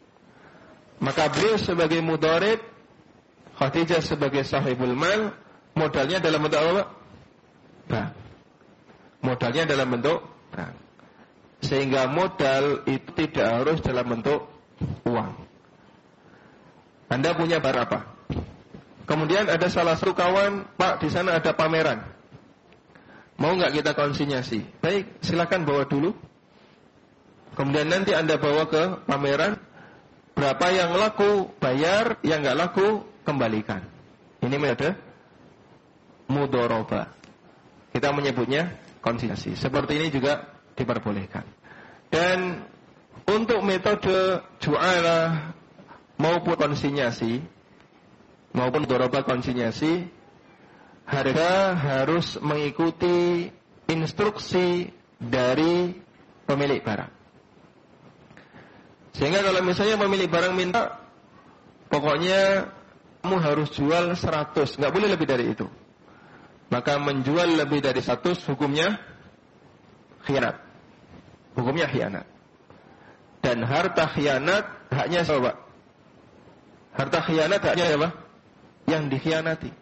Maka beliau sebagai mudharib, Khadijah sebagai sahibul mal, modalnya dalam bentuk apa? Bank. Modalnya dalam bentuk bank. Sehingga modal itu tidak harus dalam bentuk uang. Anda punya barang apa? Kemudian ada salah satu kawan, Pak, di sana ada pameran. Mau nggak kita konsinyasi? Baik, silakan bawa dulu. Kemudian nanti Anda bawa ke pameran. Berapa yang laku, bayar. Yang nggak laku, kembalikan. Ini metode mudharabah. Kita menyebutnya konsinyasi. Seperti ini juga diperbolehkan. Dan untuk metode ju'alah maupun konsinyasi, maupun mudharabah konsinyasi, harga harus mengikuti instruksi dari pemilik barang. Sehingga kalau misalnya pemilik barang minta, pokoknya kamu harus jual seratus, nggak boleh lebih dari itu. Maka menjual lebih dari seratus hukumnya khianat. Hukumnya khianat. Dan harta khianat haknya siapa? Harta khianat haknya apa? Yang dikhianati.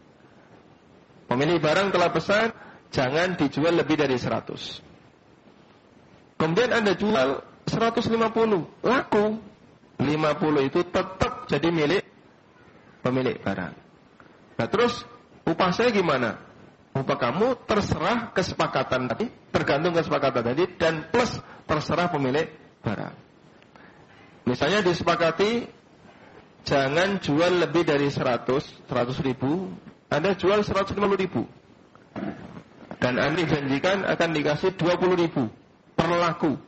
Pemilik barang telah pesan, jangan dijual lebih dari seratus. Kemudian Anda jual seratus lima puluh, laku. lima puluh itu tetap jadi milik pemilik barang. Nah terus, upah saya gimana? Upah kamu terserah kesepakatan tadi, tergantung kesepakatan tadi, dan plus terserah pemilik barang. Misalnya disepakati, jangan jual lebih dari seratus, seratus ribu, Anda jual seratus lima puluh ribu. Dan Anda dijanjikan akan dikasih dua puluh ribu per laku.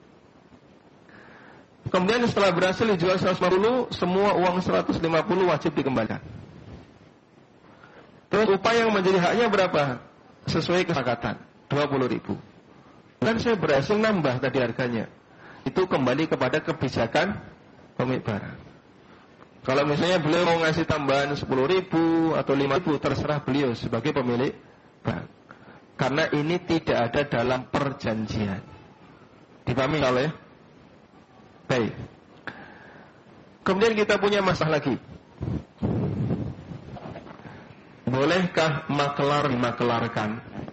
Kemudian setelah berhasil dijual seratus lima puluh, semua uang seratus lima puluh wajib dikembalikan. Terus Terus upaya yang menjadi haknya berapa? Sesuai kesepakatan, dua puluh ribu. Kan saya berhasil nambah tadi harganya. Itu kembali kepada kebijakan pemilik barang. Kalau misalnya beliau mau ngasih tambahan sepuluh ribu atau lima ribu, terserah beliau sebagai pemilik barang. Karena ini tidak ada dalam perjanjian. Dipahami kalau ya? Baik. Kemudian kita punya masalah lagi. Bolehkah makelar dimakelarkan?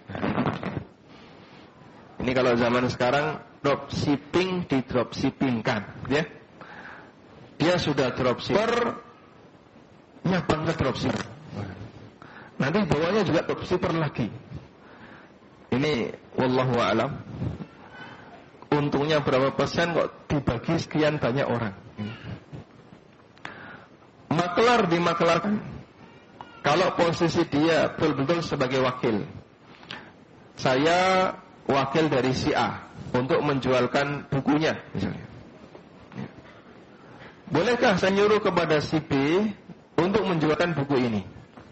Ini kalau zaman sekarang dropshipping di dropshippingkan, ya. Dia sudah dropshipper, nyabang ke dropshipper. Nanti bawahnya juga dropshipper lagi. Ini wallahu a'lam. Untungnya berapa persen kok dibagi sekian banyak orang. Makelar dimakelarkan. Kalau posisi dia betul-betul sebagai wakil. Saya wakil dari si A untuk menjualkan bukunya misalnya. Bolehkah saya nyuruh kepada si B untuk menjualkan buku ini?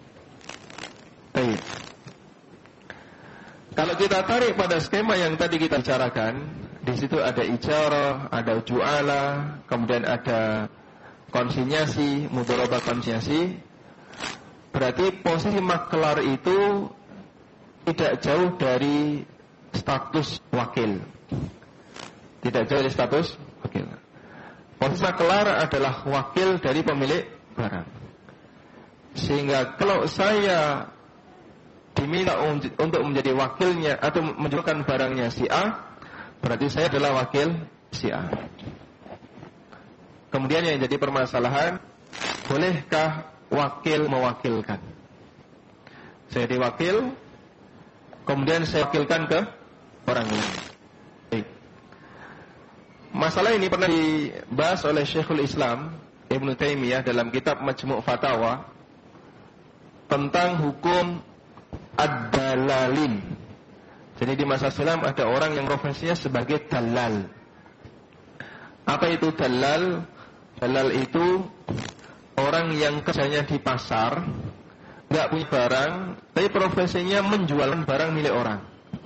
Baik. Kalau kita tarik pada skema yang tadi kita bicarakan, di situ ada ijarah, ada ju'ala, kemudian ada konsinyasi, mudharabah konsinyasi. Berarti posisi makelar itu tidak jauh dari status wakil. Tidak jauh dari status wakil. Posisi makelar adalah wakil dari pemilik barang. Sehingga kalau saya diminta untuk menjadi wakilnya atau menjualkan barangnya si A, berarti saya adalah wakil si A. Kemudian yang jadi permasalahan, bolehkah wakil mewakilkan? Saya diwakil, kemudian saya wakilkan ke orang lain. Baik. Masalah ini pernah dibahas oleh Syekhul Islam Ibnu Taimiyah dalam kitab Majmu' Fatawa tentang hukum ad-dalalin. Jadi di masa silam ada orang yang profesinya sebagai dalal. Apa itu dalal? Dalal itu orang yang kerjanya di pasar, nggak punya barang, tapi profesinya menjual barang milik orang.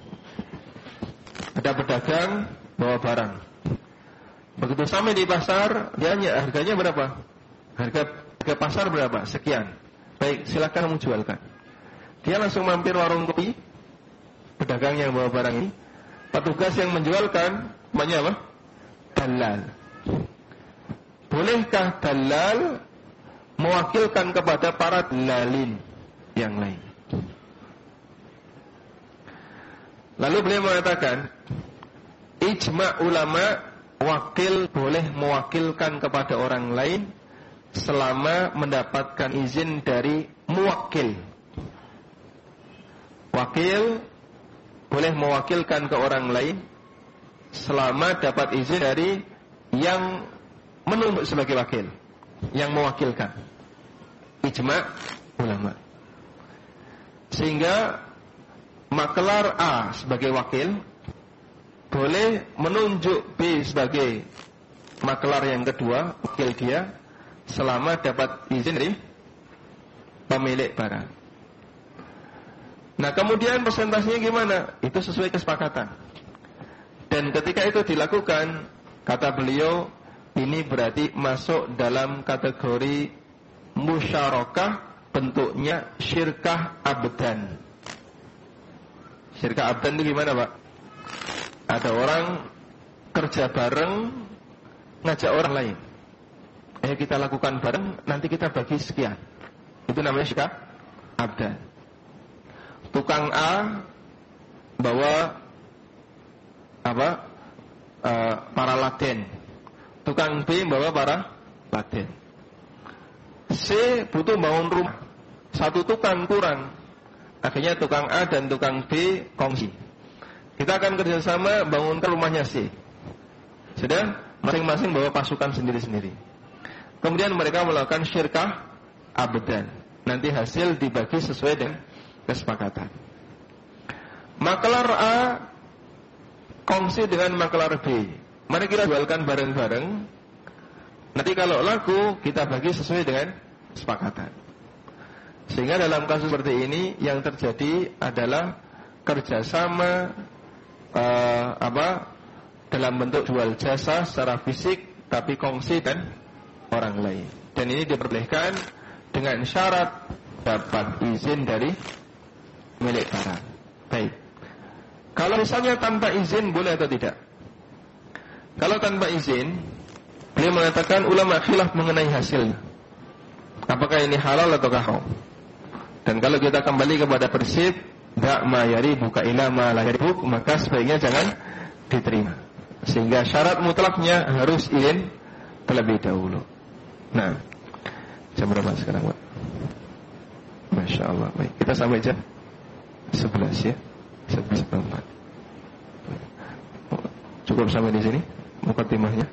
Ada pedagang bawa barang. Begitu sampai di pasar, dia hanya harganya berapa? Harga ke pasar berapa? Sekian. Baik, silakan kamu jualkan. Dia langsung mampir warung kopi, pedagang yang bawa barang ini. Petugas yang menjualkan, namanya apa? Dalal. Bolehkah dalal mewakilkan kepada para dalalin yang lain? Lalu beliau mengatakan, ijma' ulama, wakil boleh mewakilkan kepada orang lain selama mendapatkan izin dari muwakil. Wakil boleh mewakilkan ke orang lain selama dapat izin dari yang menunjuk sebagai wakil, yang mewakilkan. Ijma' ulama. Sehingga makelar A sebagai wakil boleh menunjuk B sebagai makelar yang kedua, wakil dia, selama dapat izin dari pemilik barang. Nah, kemudian persentasenya gimana? Itu sesuai kesepakatan. Dan ketika itu dilakukan, kata beliau, ini berarti masuk dalam kategori musyarakah, bentuknya syirkah abdan. Syirkah abdan itu gimana, Pak? Ada orang kerja bareng, ngajak orang lain. Ayo kita lakukan bareng, nanti kita bagi sekian. Itu namanya syirkah abdan. Tukang A bawa apa? Uh, para laden. Tukang B bawa para laden. C butuh bangun rumah. Satu tukang kurang. Akhirnya tukang A dan tukang B kongsi. Kita akan kerjasama bangunkan rumahnya C. Sudah, masing-masing bawa pasukan sendiri-sendiri. Kemudian mereka melakukan syirkah abdan. Nanti hasil dibagi sesuai dengan kesepakatan. Makelar A kongsi dengan makelar B. Mari kita jualkan bareng-bareng. Nanti kalau laku kita bagi sesuai dengan kesepakatan. Sehingga dalam kasus seperti ini yang terjadi adalah kerjasama uh, apa dalam bentuk jual jasa secara fisik, tapi kongsi dan orang lain. Dan ini diperbolehkan dengan syarat dapat izin dari milik barang. Baik. Kalau misalnya tanpa izin boleh atau tidak? Kalau tanpa izin, beliau mengatakan ulama khilaf mengenai hasilnya. Apakah ini halal atau haram? Dan kalau kita kembali kepada prinsip da' ma yaribuka ila ma la yaribuk, maka sebaiknya jangan diterima. Sehingga syarat mutlaknya harus izin terlebih dahulu. Nah, jam berapa sekarang, Pak? Masya Allah. Baik, kita sampai jam sebelas ya. sebelas empat. Cukup sampai di sini mukadimahnya.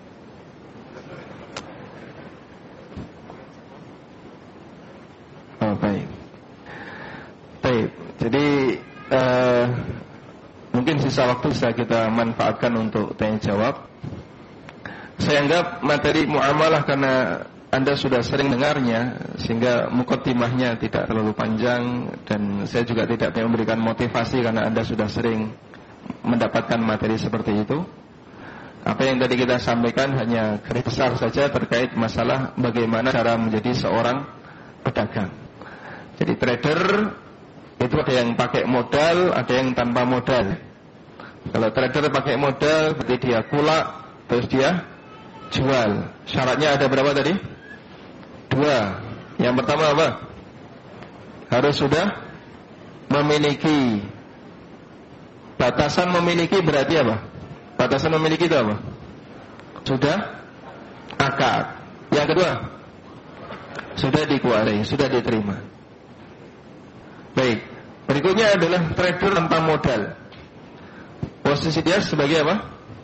Oh, baik. Baik. Jadi uh, mungkin sisa waktu bisa kita manfaatkan untuk tanya jawab. Saya anggap materi muamalah karena Anda sudah sering dengarnya, sehingga mukadimahnya tidak terlalu panjang, dan saya juga tidak memberikan motivasi karena Anda sudah sering mendapatkan materi seperti itu. Apa yang tadi kita sampaikan hanya garis besar saja terkait masalah bagaimana cara menjadi seorang pedagang. Jadi trader itu ada yang pakai modal, ada yang tanpa modal. Kalau trader pakai modal berarti dia kulak, terus dia jual. Syaratnya ada berapa tadi? Dua. Yang pertama apa? Harus sudah memiliki. Batasan memiliki berarti apa? Batasan memiliki itu apa? Sudah akad. Yang kedua, sudah dikuasai, sudah diterima. Baik. Berikutnya adalah trader tanpa modal. Posisi dia sebagai apa?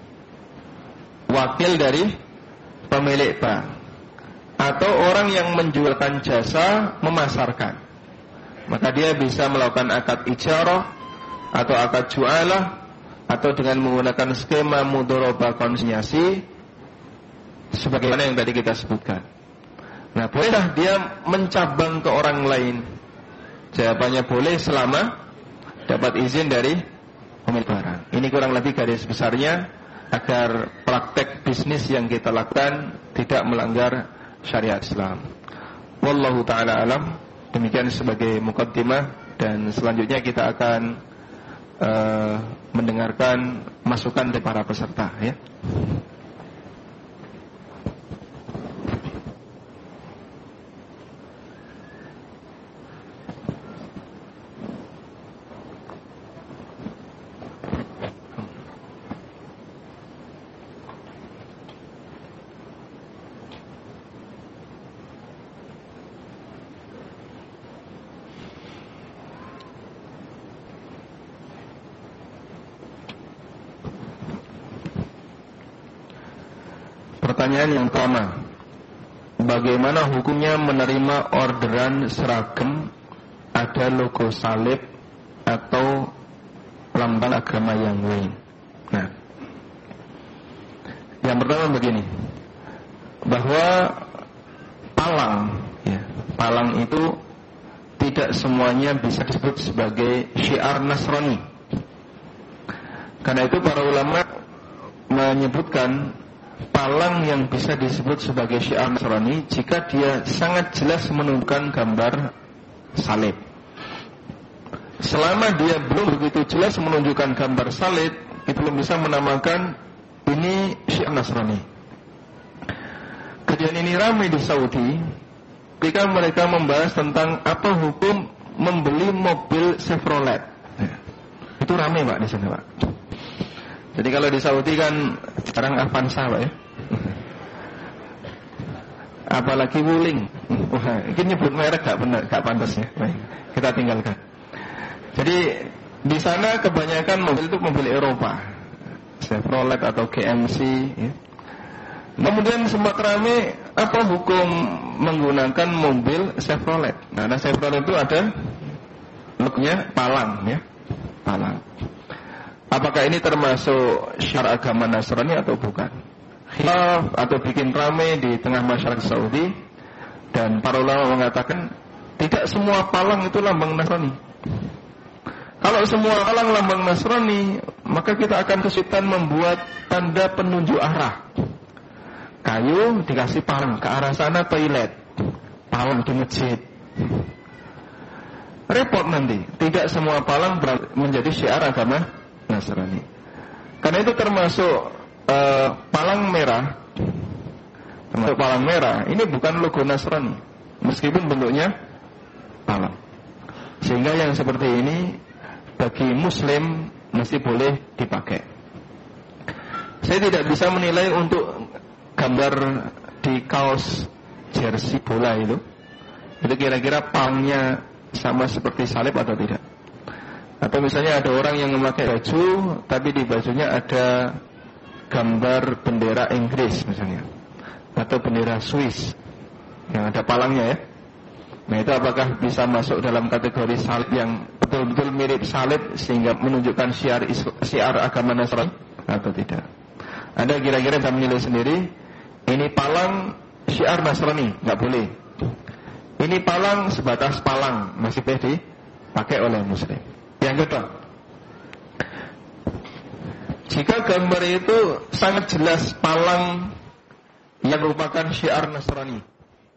Wakil dari pemilik bank, atau orang yang menjualkan jasa memasarkan. Maka dia bisa melakukan akad ijarah atau akad jualah, atau dengan menggunakan skema mudharabah konsinyasi sebagaimana yang tadi kita sebutkan. Nah, bolehkah dia mencabang ke orang lain? Jawabannya boleh selama dapat izin dari pemilik barang. Ini kurang lebih garis besarnya, agar praktek bisnis yang kita lakukan tidak melanggar syariat Islam. Wallahu ta'ala alam. Demikian sebagai muqaddimah, dan selanjutnya kita akan uh, mendengarkan masukan dari para peserta ya. Pertanyaan yang pertama, bagaimana hukumnya menerima orderan seragam ada logo salib atau lambang agama yang lain? Nah, yang pertama begini, bahwa palang, ya, palang itu tidak semuanya bisa disebut sebagai syiar Nasrani. Karena itu para ulama menyebutkan palang yang bisa disebut sebagai syiar Nasrani jika dia sangat jelas menunjukkan gambar salib. Selama dia belum begitu jelas menunjukkan gambar salib, itu belum bisa menamakan ini syiar Nasrani. Kejadian ini ramai di Saudi ketika mereka membahas tentang apa hukum membeli mobil Chevrolet. Itu ramai Pak di sana Pak. Jadi kalau di Saudi kan sekarang Avanza Pak ya. Apalagi Wuling. Wah, ini nyebut merek gak benar, gak pantas ya. Baik, kita tinggalkan. Jadi di sana kebanyakan mobil itu mobil Eropa, Chevrolet atau G M C ya. Kemudian sempat ramai apa hukum menggunakan mobil Chevrolet. Nah, ada Chevrolet itu ada logonya palang ya. Palang. Apakah ini termasuk syiar agama Nasrani atau bukan? Khilaf atau bikin ramai di tengah masyarakat Saudi, dan para ulama mengatakan Tidak semua palang itu lambang Nasrani. Kalau semua palang lambang Nasrani, maka kita akan kesulitan membuat tanda penunjuk arah. Kayu dikasih palang, ke arah sana toilet, palang di masjid. Repot nanti. Tidak semua palang menjadi syiar agama Nasrani. Karena itu termasuk uh, palang merah. Termasuk palang merah. Ini bukan logo Nasrani, meskipun bentuknya palang. Sehingga yang seperti ini bagi Muslim mesti boleh dipakai. Saya tidak bisa menilai untuk gambar di kaos jersey bola itu, itu kira-kira palangnya sama seperti salib atau tidak. Atau misalnya ada orang yang memakai baju, tapi di bajunya ada gambar bendera Inggris misalnya, atau bendera Swiss yang ada palangnya ya. Nah itu apakah bisa masuk dalam kategori salib yang betul-betul mirip salib sehingga menunjukkan syiar, syiar agama Nasrani atau tidak? Anda kira-kira bisa menilai sendiri. Ini palang syiar Nasrani, nggak boleh. Ini palang sebatas palang, masih boleh dipakai oleh Muslim. Yang kedua, jika gambar itu sangat jelas palang yang merupakan syiar Nasrani,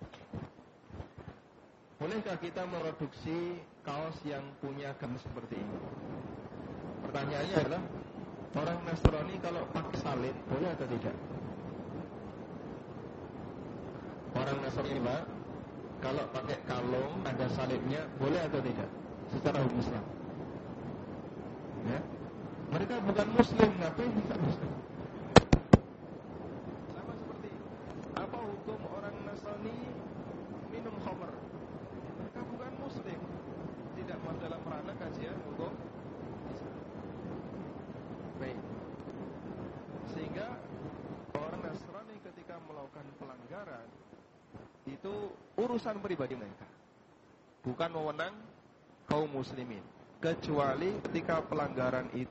bolehkah kita memproduksi kaos yang punya gambar seperti ini? Pertanyaannya adalah, orang Nasrani kalau pakai salib boleh atau tidak? Orang Nasrani Pak, kalau pakai kalung ada salibnya boleh atau tidak? Secara hukum Islam. Ya. Mereka bukan Muslim, ngapain bisa Muslim? Sama seperti apa hukum orang Nasrani minum khamr? Mereka bukan Muslim, tidak masuk dalam ranah kajian hukum Islam. Baik. Sehingga orang Nasrani ketika melakukan pelanggaran itu urusan pribadi mereka, bukan wewenang kaum muslimin, kecuali ketika pelanggaran itu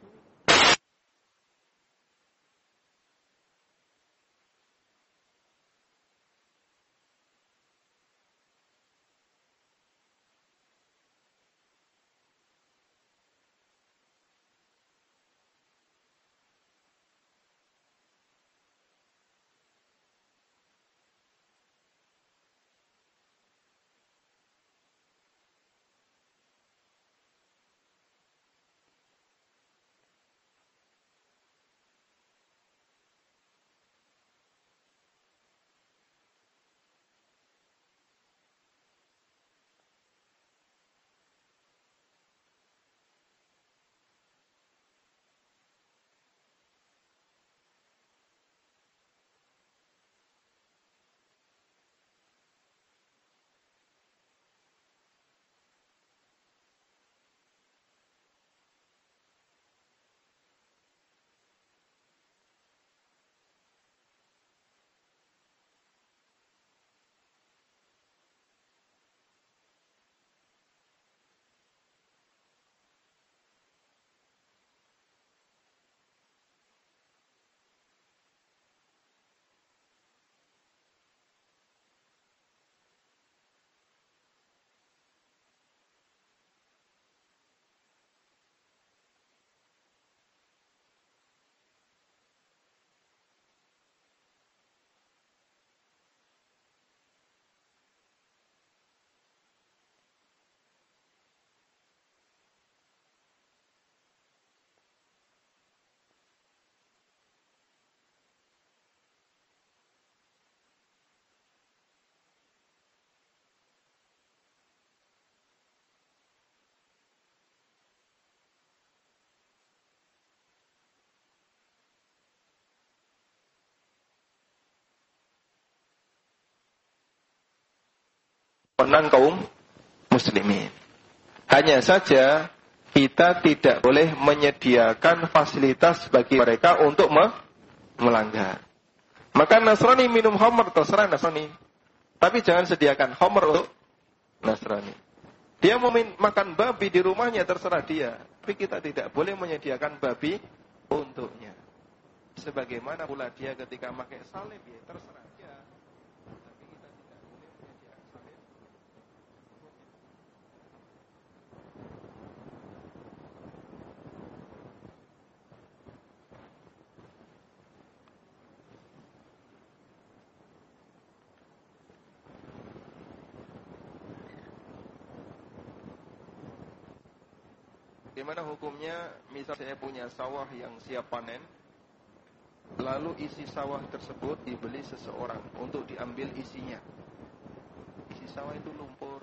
wewenang kaum muslimin. Hanya saja kita tidak boleh menyediakan fasilitas bagi mereka untuk me- melanggar. Maka Nasrani minum khamr, terserah Nasrani. Tapi jangan sediakan khamr untuk Nasrani. Dia mau makan babi di rumahnya, terserah dia. Tapi kita tidak boleh menyediakan babi untuknya. Sebagaimana pula dia ketika pakai salib, ya terserah dia. Tapi kita tidak boleh menyediakan salib. Bagaimana hukumnya, misal saya punya sawah yang siap panen, lalu isi sawah tersebut dibeli seseorang untuk diambil isinya. Isi sawah itu lumpur,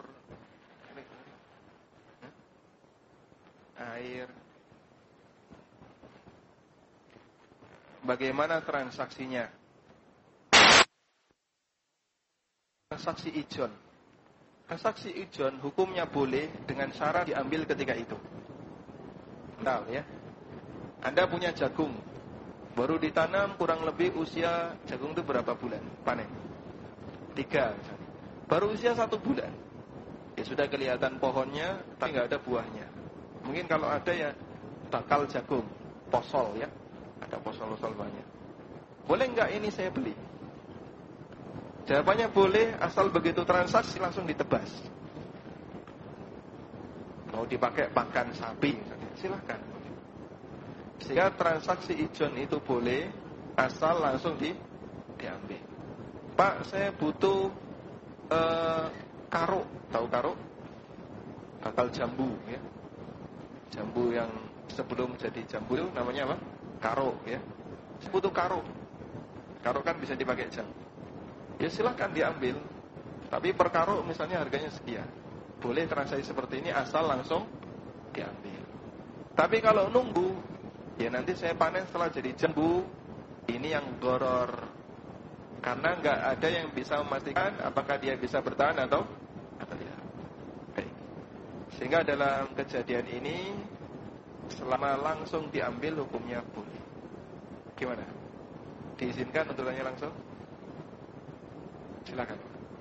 air. Bagaimana transaksinya? Transaksi ijon. Transaksi ijon hukumnya boleh dengan syarat diambil ketika itu. Tahu ya? Anda punya jagung, baru ditanam kurang lebih usia jagung itu berapa bulan panen? Tiga misalnya. Baru usia satu bulan. Ya sudah kelihatan pohonnya, tapi nggak ada buahnya. Mungkin kalau ada ya bakal jagung, posol ya. Ada posol-posol banyak. Boleh nggak ini saya beli? Jawabannya boleh, asal begitu transaksi langsung ditebas. Mau dipakai pakan sapi misalnya, silahkan. Sehingga transaksi ijon itu boleh, asal langsung di, diambil. Pak, saya butuh uh, karo, tahu karo? Bakal jambu ya. Jambu yang sebelum jadi jambu itu namanya apa? Karo ya. Saya butuh karo. Karo kan bisa dipakai jam. Ya silahkan diambil. Tapi per karo misalnya harganya sekian. Boleh transaksi seperti ini asal langsung diambil. Tapi kalau nunggu, ya nanti saya panen setelah jadi jambu. Ini yang goror. Karena nggak ada yang bisa memastikan apakah dia bisa bertahan atau atau tidak. Baik. Sehingga dalam kejadian ini, selama langsung diambil hukumnya boleh. Gimana? Diizinkan untuk tanya langsung? Silakan.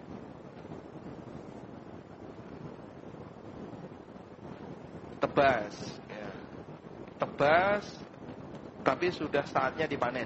Tebas, ya. Tebas, tapi sudah saatnya dipanen.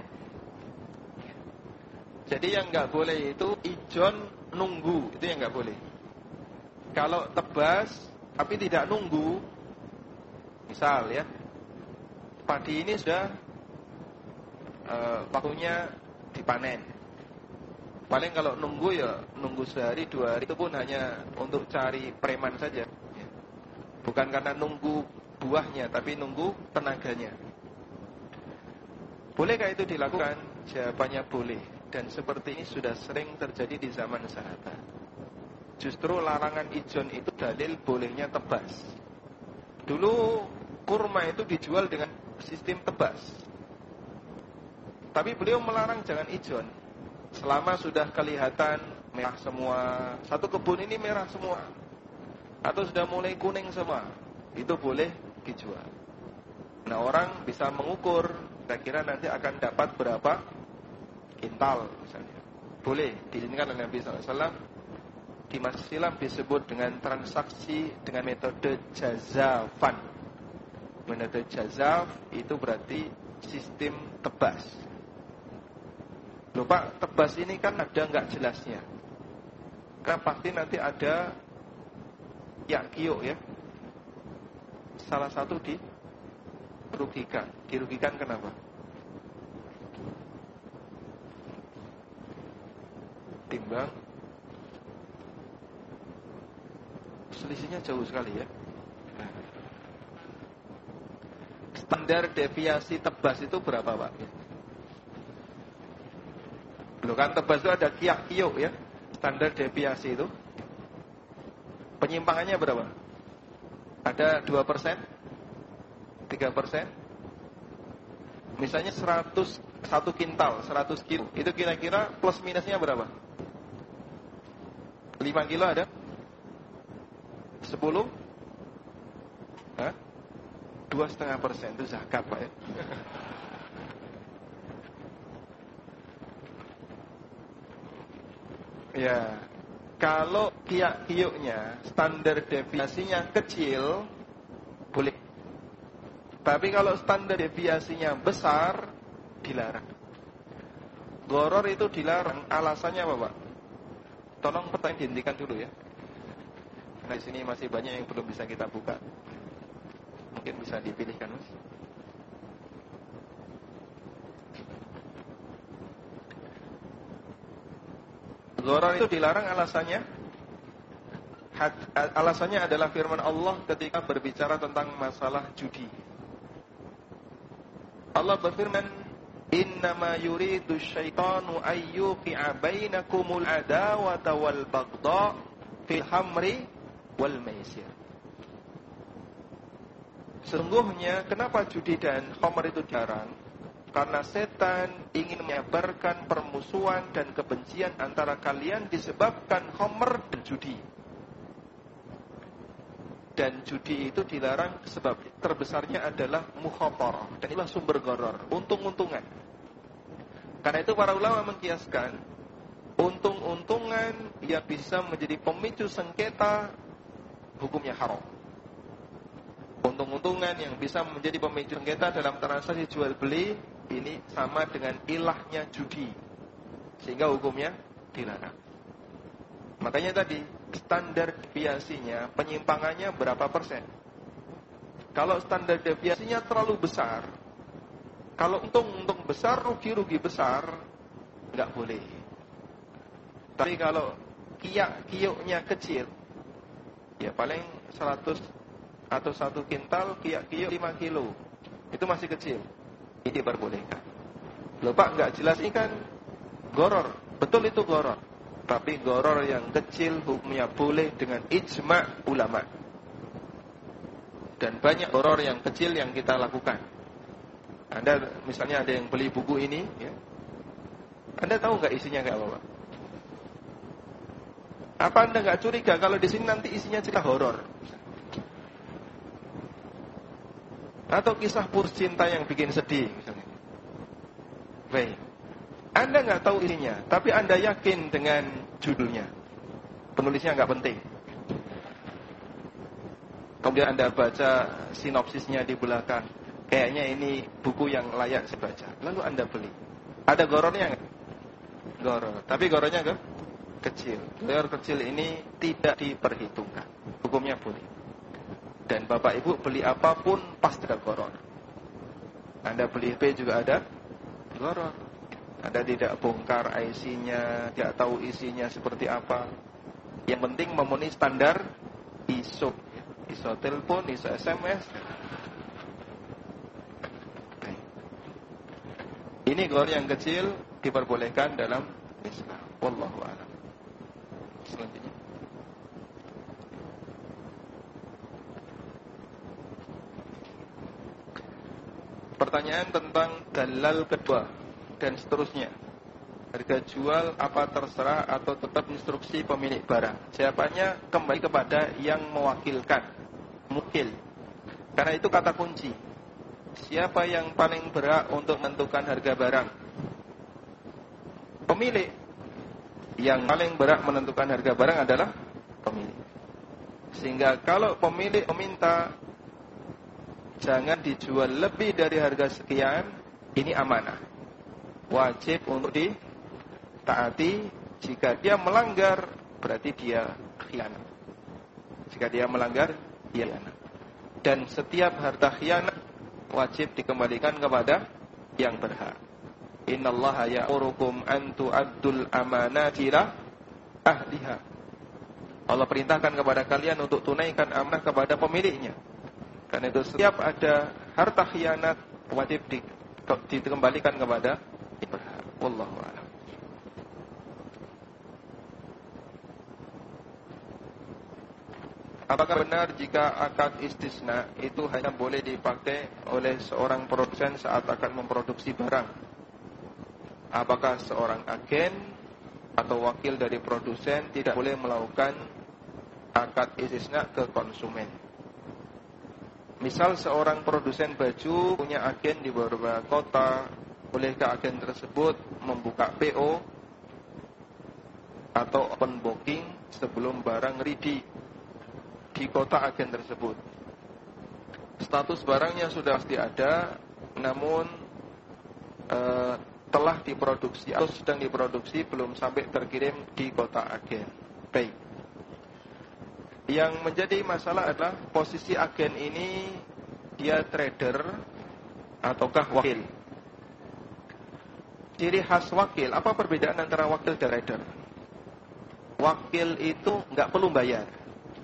Jadi yang nggak boleh itu ijon nunggu, itu yang nggak boleh. Kalau tebas, tapi tidak nunggu, misal ya, padi ini sudah uh, waktunya dipanen. Paling kalau nunggu ya nunggu sehari dua hari itu pun hanya untuk cari preman saja. Bukan karena nunggu buahnya, tapi nunggu tenaganya. Bolehkah itu dilakukan? Jawabannya boleh. Dan seperti ini sudah sering terjadi di zaman sahabat. Justru larangan ijon itu dalil bolehnya tebas. Dulu kurma itu dijual dengan sistem tebas. Tapi beliau melarang jangan ijon. Selama sudah kelihatan merah semua, satu kebun ini merah semua, atau sudah mulai kuning semua, itu boleh dijual. Nah orang bisa mengukur, kira-kira nanti akan dapat berapa kintal misalnya. Boleh, diizinkan oleh Nabi shallallahu alaihi wasallam. Di Mas Islam disebut dengan transaksi dengan metode jazafan. Metode jazaf itu berarti sistem tebas. Loh Pak, tebas ini kan ada nggak jelasnya. Karena pasti nanti ada ya kiok ya. Salah satu dirugikan. Dirugikan kenapa? Timbang. Selisihnya jauh sekali ya. Standar deviasi tebas itu berapa Pak? Loh kan tebas itu ada kiak-kiok ya. Standar deviasi itu penyimpangannya berapa? Ada dua persen? tiga persen? Misalnya seratus, satu kintal, seratus kilo. Itu kira-kira plus minusnya berapa? lima kilo ada? sepuluh? Hah? dua koma lima persen itu zakat Pak ya. Ya, kalau kiak-kioknya standar deviasinya kecil, boleh. Tapi kalau standar deviasinya besar, dilarang. Goror itu dilarang, alasannya apa Pak? Tolong pertanyaan dihentikan dulu ya. Nah, di sini masih banyak yang belum bisa kita buka. Mungkin bisa dipilihkan Mas. Goror itu dilarang alasannya Alasannya adalah firman Allah ketika berbicara tentang masalah judi. Allah berfirman, "Innama yuridu syaitanu ayyuqi'a bainakumul adawata wal baghdha fil hamri wal maisir." Sesungguhnya kenapa judi dan khamr itu dilarang? Karena setan ingin menyebarkan permusuhan dan kebencian antara kalian disebabkan khamr dan judi. Dan judi itu dilarang sebab terbesarnya adalah mukhatarah, dan itulah sumber gharar, untung-untungan. Karena itu para ulama mengkiaskan untung-untungan yang bisa menjadi pemicu sengketa hukumnya haram. Untung-untungan yang bisa menjadi pemicu sengketa dalam transaksi jual beli ini sama dengan ilahnya judi, sehingga hukumnya dilarang. Makanya tadi standar deviasinya, penyimpangannya berapa persen? Kalau standar deviasinya terlalu besar, kalau untung-untung besar, rugi-rugi besar, nggak boleh. Tapi kalau kiak-kiuknya kecil, ya paling seratus atau satu kintal, kiak-kiuk lima kilo, itu masih kecil, ini diperbolehkan. Loh Pak, nggak jelas ini kan goror, betul itu goror. Tapi goror yang kecil hukumnya boleh dengan ijma' ulama. Dan banyak goror yang kecil yang kita lakukan. Anda misalnya ada yang beli buku ini, ya. Anda tahu nggak isinya kayak apa, Pak? Apa Anda nggak curiga kalau di sini nanti isinya cerita horor? Atau kisah pur cinta yang bikin sedih, misalnya. Baik. Anda nggak tahu isinya, tapi Anda yakin dengan judulnya. Penulisnya nggak penting. Kemudian Anda baca sinopsisnya di belakang. Kayaknya ini buku yang layak saya baca. Lalu Anda beli. Ada gorornya nggak? Goror. Tapi gorornya ke? Kecil. Goror kecil ini tidak diperhitungkan. Hukumnya boleh. Dan Bapak Ibu beli apapun pasti ada goror. Anda beli H P juga ada goror. Anda tidak bongkar I C-nya, tidak tahu isinya seperti apa. Yang penting memenuhi standar I S O, I S O telepon, I S O S M S. Ini goror yang kecil diperbolehkan dalam Islam. Wallahu a'lam. Selanjutnya. Pertanyaan tentang dalal kedua dan seterusnya. Harga jual apa terserah atau tetap instruksi pemilik barang. Jawabannya kembali kepada yang mewakilkan, mukil. Karena itu kata kunci. Siapa yang paling berhak untuk menentukan harga barang? Pemilik. Yang paling berhak menentukan harga barang adalah pemilik. Sehingga kalau pemilik meminta jangan dijual lebih dari harga sekian, ini amanah. Wajib untuk ditaati. Jika dia melanggar, berarti dia khianat. Jika dia melanggar, dia khianat. Dan setiap harta khianat wajib dikembalikan kepada yang berhak. Innallaha ya'murukum an tu'addul amanati ila ahliha. Allah perintahkan kepada kalian untuk tunaikan amanah kepada pemiliknya. Karena itu setiap ada harta khianat wajib di, dikembalikan kepada yang berhak. Wallahu a'lam. Apakah benar jika akad istisna itu hanya boleh dipakai oleh seorang produsen saat akan memproduksi barang? Apakah seorang agen atau wakil dari produsen tidak boleh melakukan akad istisna ke konsumen? Misal seorang produsen baju punya agen di beberapa kota, bolehkah agen tersebut membuka P O atau open booking sebelum barang ready di kota agen tersebut? Status barangnya sudah pasti ada, namun eh, telah diproduksi atau sedang diproduksi belum sampai terkirim di kota agen. Baik. Yang menjadi masalah adalah posisi agen ini, dia trader ataukah wakil. Ciri khas wakil, apa perbedaan antara wakil dan trader? Wakil itu nggak perlu bayar.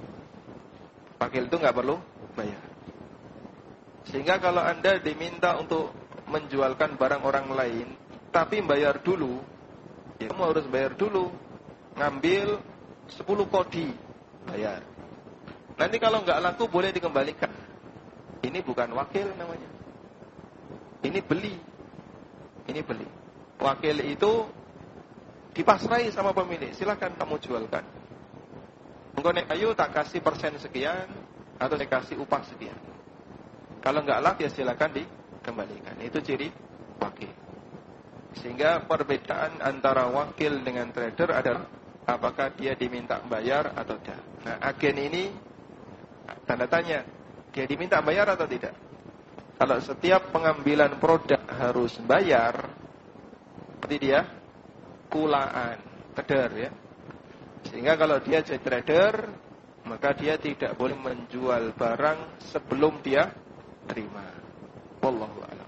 Wakil itu nggak perlu bayar. Sehingga kalau Anda diminta untuk menjualkan barang orang lain, tapi bayar dulu, ya kamu harus bayar dulu. Ngambil sepuluh kodi, bayar. Nanti kalau nggak laku boleh dikembalikan. Ini bukan wakil namanya. Ini beli. Ini beli. Wakil itu dipasrai sama pemilik. Silakan kamu jualkan. Engkau nek ayo tak kasih persen sekian atau saya kasih upah sekian. Kalau nggak laku ya silakan dikembalikan. Itu ciri wakil. Sehingga perbedaan antara wakil dengan trader adalah apakah dia diminta bayar atau tidak. Nah, agen ini tanda tanya, dia diminta bayar atau tidak? Kalau setiap pengambilan produk harus bayar, berarti dia kulaan, trader ya. Sehingga kalau dia jadi trader, maka dia tidak boleh menjual barang sebelum dia terima. Wallahu a'lam.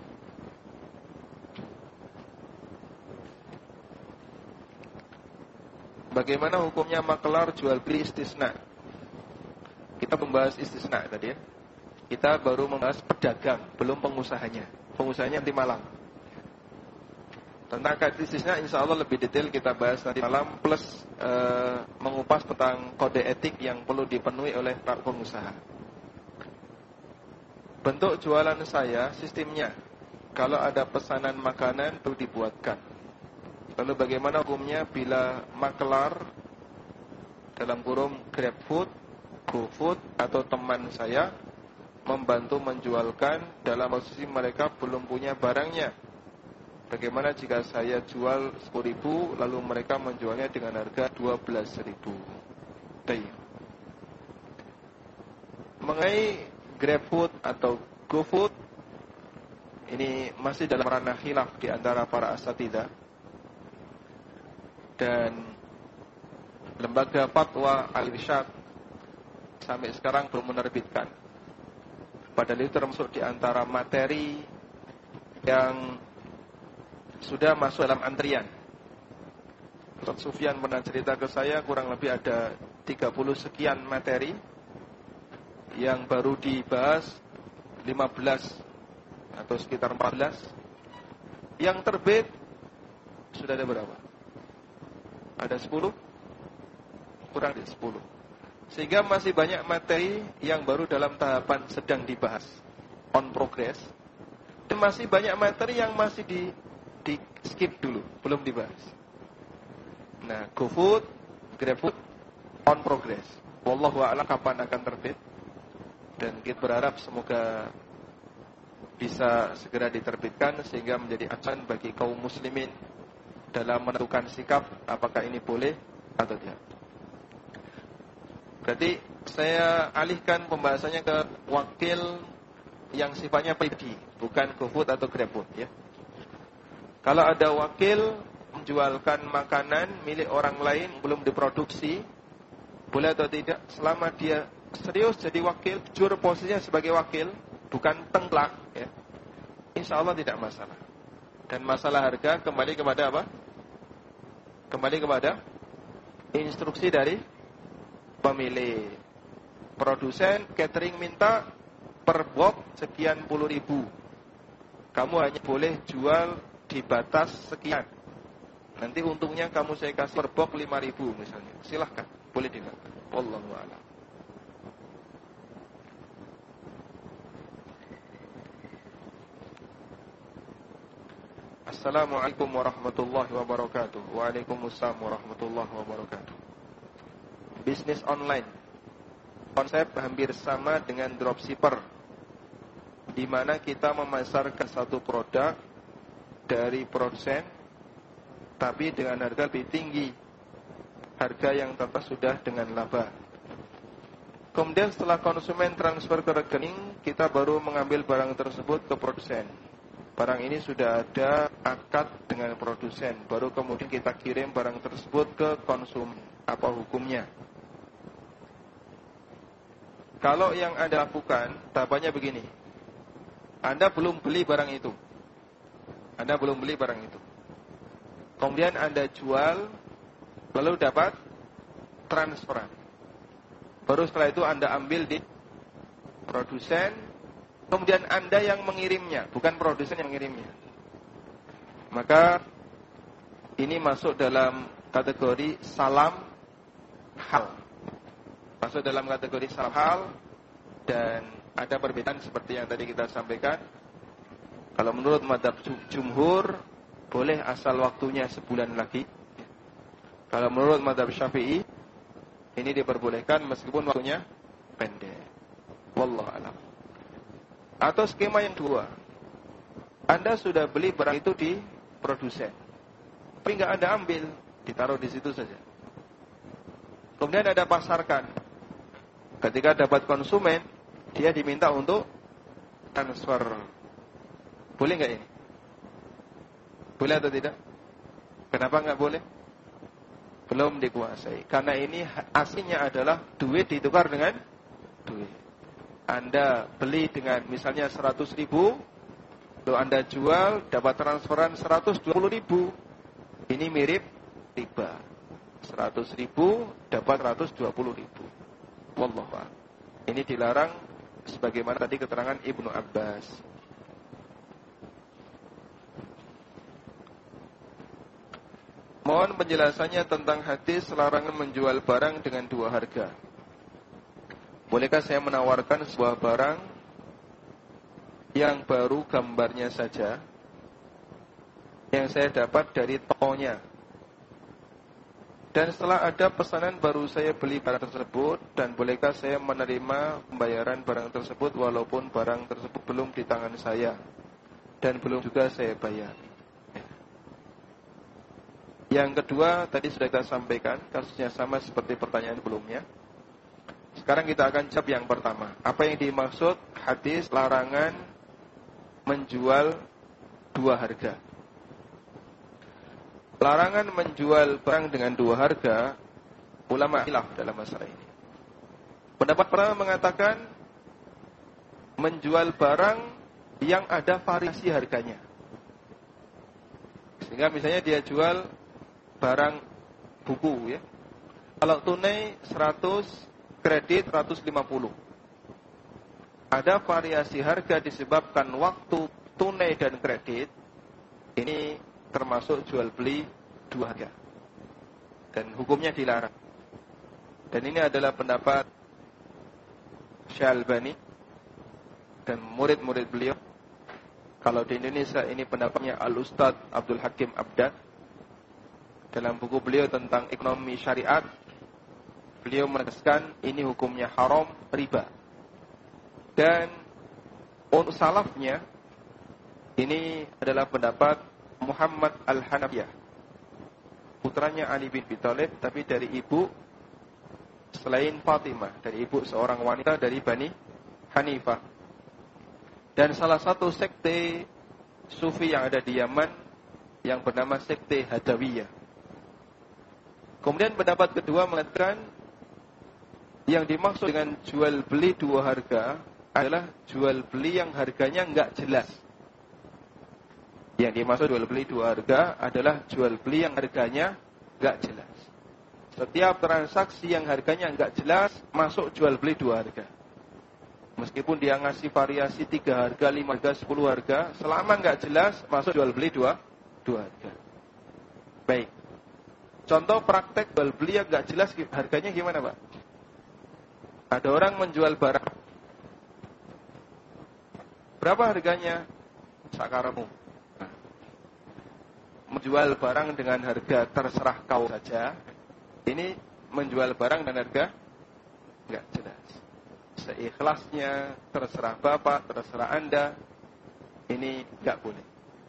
Bagaimana hukumnya makelar jual beli istisna? Kita membahas istisna tadi ya. Kita baru membahas pedagang, belum pengusahanya. Pengusahanya nanti malam. Tentang kaidah istisna insya Allah lebih detail kita bahas nanti malam, plus e, mengupas tentang kode etik yang perlu dipenuhi oleh para pengusaha. Bentuk jualan saya, sistemnya, kalau ada pesanan makanan perlu dibuatkan. Lalu bagaimana hukumnya bila makelar dalam kurung GrabFood, GoFood atau teman saya membantu menjualkan dalam posisi mereka belum punya barangnya? Bagaimana jika saya jual sepuluh ribu lalu mereka menjualnya dengan harga dua belas ribu? Baik. Mengenai GrabFood atau GoFood, ini masih dalam ranah khilaf di antara para asatidzah. Dan lembaga fatwa Al-Irsyad sampai sekarang belum menerbitkan. Padahal itu termasuk di antara materi yang sudah masuk dalam antrian. Ustaz Sufyan pernah cerita ke saya kurang lebih ada tiga puluh sekian materi yang baru dibahas lima belas atau sekitar empat belas. Yang terbit sudah ada berapa? Ada sepuluh? Kurang dari sepuluh. Sehingga masih banyak materi yang baru dalam tahapan sedang dibahas, on progress. Dan masih banyak materi yang masih di, di skip dulu, belum dibahas. Nah, GoFood, GrabFood, on progress. Wallahu a'lam kapan akan terbit. Dan kita berharap semoga bisa segera diterbitkan sehingga menjadi acuan bagi kaum muslimin dalam menentukan sikap apakah ini boleh atau tidak. Berarti saya alihkan pembahasannya ke wakil yang sifatnya pribadi, bukan GoFood atau GrabFood ya. Kalau ada wakil menjualkan makanan milik orang lain belum diproduksi, boleh atau tidak? Selama dia serius jadi wakil, jujur posisinya sebagai wakil, bukan tengklak ya, insya Allah tidak masalah. Dan masalah harga kembali kepada apa? Kembali kepada instruksi dari pemilik. Produsen catering minta per box sekian puluh ribu, kamu hanya boleh jual di batas sekian. Nanti untungnya kamu saya kasih per box lima ribu misalnya. Silahkan, boleh dilakukan. Wallahu a'lam. Assalamualaikum warahmatullahi wabarakatuh. Waalaikumsalam warahmatullahi wabarakatuh. Bisnis online, konsep hampir sama dengan dropshipper, di mana kita memasarkan satu produk dari produsen, tapi dengan harga lebih tinggi, harga yang tentu sudah dengan laba. Kemudian setelah konsumen transfer ke rekening, kita baru mengambil barang tersebut ke produsen. Barang ini sudah ada akad dengan produsen, baru kemudian kita kirim barang tersebut ke konsumen. Apa hukumnya? Kalau yang Anda lakukan, tahapannya begini. Anda belum beli barang itu. Anda belum beli barang itu. Kemudian Anda jual, lalu dapat transferan. Baru setelah itu Anda ambil di produsen, kemudian Anda yang mengirimnya, bukan produsen yang mengirimnya. Maka ini masuk dalam kategori salam hal. Masuk dalam kategori salam hal, dan ada perbedaan seperti yang tadi kita sampaikan. Kalau menurut mazhab jumhur, boleh asal waktunya sebulan lagi. Kalau menurut mazhab Syafi'i, ini diperbolehkan meskipun waktunya pendek. Wallahu a'lam. Atau skema yang dua, Anda sudah beli barang itu di produsen, tapi nggak Anda ambil, ditaruh di situ saja. Kemudian Anda pasarkan. Ketika dapat konsumen, dia diminta untuk transfer. Boleh nggak ini? Boleh atau tidak? Kenapa nggak boleh? Belum dikuasai. Karena ini aslinya adalah duit ditukar dengan duit. Anda beli dengan misalnya seratus ribu, lalu Anda jual dapat transferan seratus dua puluh ribu. Ini mirip riba. seratus ribu dapat seratus dua puluh ribu. Wallahu a'lam. Ini dilarang sebagaimana tadi keterangan Ibnu Abbas. Mohon penjelasannya tentang hadis larangan menjual barang dengan dua harga. Bolehkah saya menawarkan sebuah barang yang baru gambarnya saja, yang saya dapat dari tokonya, dan setelah ada pesanan baru saya beli barang tersebut, dan bolehkah saya menerima pembayaran barang tersebut walaupun barang tersebut belum di tangan saya dan belum juga saya bayar? Yang kedua, tadi sudah kita sampaikan, kasusnya sama seperti pertanyaan sebelumnya. Sekarang kita akan jawab yang pertama. Apa yang dimaksud hadis larangan menjual dua harga? Larangan menjual barang dengan dua harga, ulama khilaf dalam masalah ini. Pendapat pertama mengatakan menjual barang yang ada variasi harganya. Sehingga misalnya dia jual barang buku ya. Kalau tunai seratus, kredit seratus lima puluh. Ada variasi harga disebabkan waktu tunai dan kredit. Ini termasuk jual beli dua harga. Dan hukumnya dilarang. Dan ini adalah pendapat Syalbani dan murid-murid beliau. Kalau di Indonesia ini pendapatnya Al-Ustadz Abdul Hakim Abdad. Dalam buku beliau tentang ekonomi syariat, beliau menegaskan ini hukumnya haram, riba. Dan untuk salafnya, ini adalah pendapat Muhammad Al-Hanafiyah, putranya Ali bin Abi Thalib, tapi dari ibu selain Fatimah, dari ibu seorang wanita dari Bani Hanifah. Dan salah satu sekte Sufi yang ada di Yaman yang bernama sekte Hadawiyah. Kemudian pendapat kedua mengatakan yang dimaksud dengan jual beli dua harga adalah jual beli yang harganya enggak jelas. Yang dimaksud jual beli dua harga adalah jual beli yang harganya enggak jelas. Setiap transaksi yang harganya enggak jelas masuk jual beli dua harga. Meskipun dia ngasih variasi tiga harga, lima harga, sepuluh harga, selama enggak jelas masuk jual beli dua dua harga. Baik. Contoh praktek jual beli yang enggak jelas harganya gimana, Pak? Ada orang menjual barang. Berapa harganya? Sakaramu. Nah, menjual barang dengan harga terserah kau saja. Ini menjual barang dengan harga enggak jelas. Seikhlasnya, terserah Bapak, terserah Anda. Ini enggak boleh.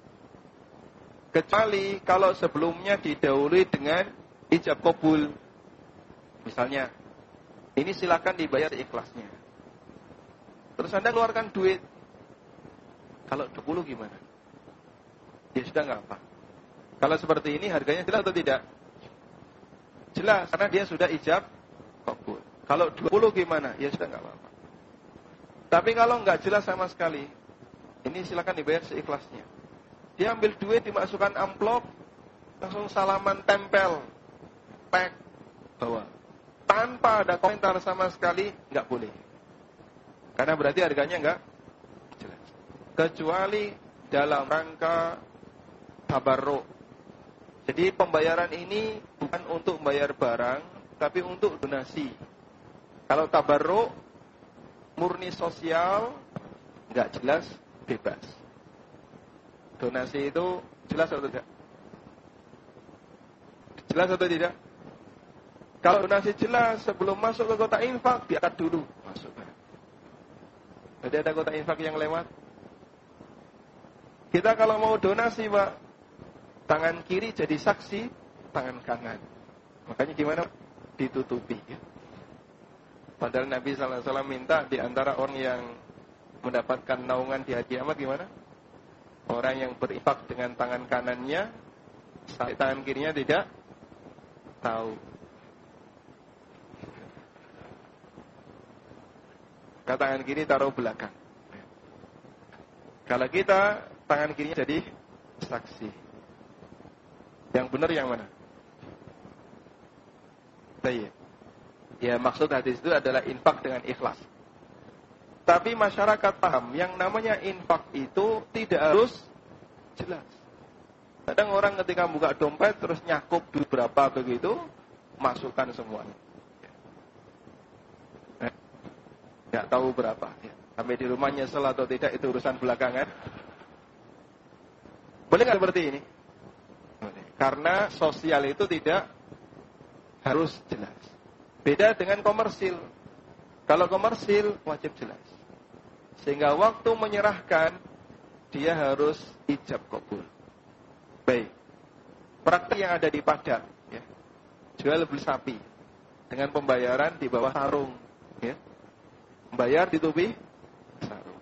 Kecuali kalau sebelumnya didahului dengan ijab qabul. Misalnya, ini silakan dibayar seikhlasnya. Terus Anda keluarkan duit. Kalau dua puluh gimana? Ya sudah enggak apa. Kalau seperti ini harganya jelas atau tidak? Jelas, karena dia sudah ijab qabul. Kalau dua puluh gimana? Ya sudah enggak apa-apa. Tapi kalau enggak jelas sama sekali, ini silakan dibayar seikhlasnya. Dia ambil duit, dimasukkan amplop, langsung salaman tempel, pack, bawa. Tanpa ada komentar sama sekali, nggak boleh. Karena berarti harganya enggak jelas. Kecuali dalam rangka tabarruk. Jadi pembayaran ini bukan untuk membayar barang, tapi untuk donasi. Kalau tabarruk, murni sosial, enggak jelas, bebas. Donasi itu jelas atau tidak? Jelas atau tidak? Kalau donasi jelas, sebelum masuk ke kotak infak, diangkat dulu. Masuk. Jadi ada kotak infak yang lewat. Kita kalau mau donasi, Pak, tangan kiri jadi saksi, tangan kanan. Makanya gimana? Ditutupi. Ya. Padahal Nabi sallallahu alaihi wasallam minta di antara orang yang mendapatkan naungan di hari kiamat gimana? Orang yang berinfak dengan tangan kanannya, sampai tangan kirinya tidak tahu. Kalau tangan kiri taruh belakang. Kalau kita tangan kirinya jadi saksi. Yang benar yang mana? Baik. Ya, maksud hadis itu adalah infak dengan ikhlas. Tapi masyarakat paham yang namanya infak itu tidak harus jelas. Kadang orang ketika buka dompet terus nyakup duit berapa begitu, masukkan semuanya. Tidak tahu berapa. Ya. Sampai di rumah nyesel atau tidak itu urusan belakangan. Boleh nggak seperti ini? Boleh. Karena sosial itu tidak harus jelas. Beda dengan komersil. Kalau komersil wajib jelas. Sehingga waktu menyerahkan dia harus ijab kabul. Baik. Praktik yang ada di Padang, ya. Jual beli sapi dengan pembayaran di bawah sarung, ya. Bayar ditutupi sarung.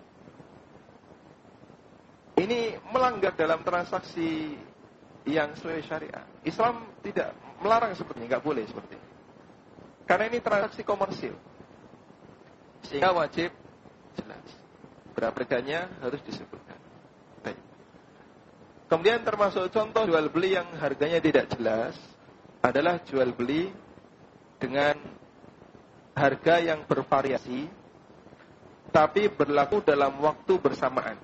Ini melanggar dalam transaksi yang sesuai syariat. Islam tidak melarang seperti ini, nggak boleh seperti ini. Karena ini transaksi komersil. Sehingga wajib jelas. Berapa harganya harus disebutkan. Baik. Kemudian termasuk contoh jual beli yang harganya tidak jelas adalah jual beli dengan harga yang bervariasi tapi berlaku dalam waktu bersamaan.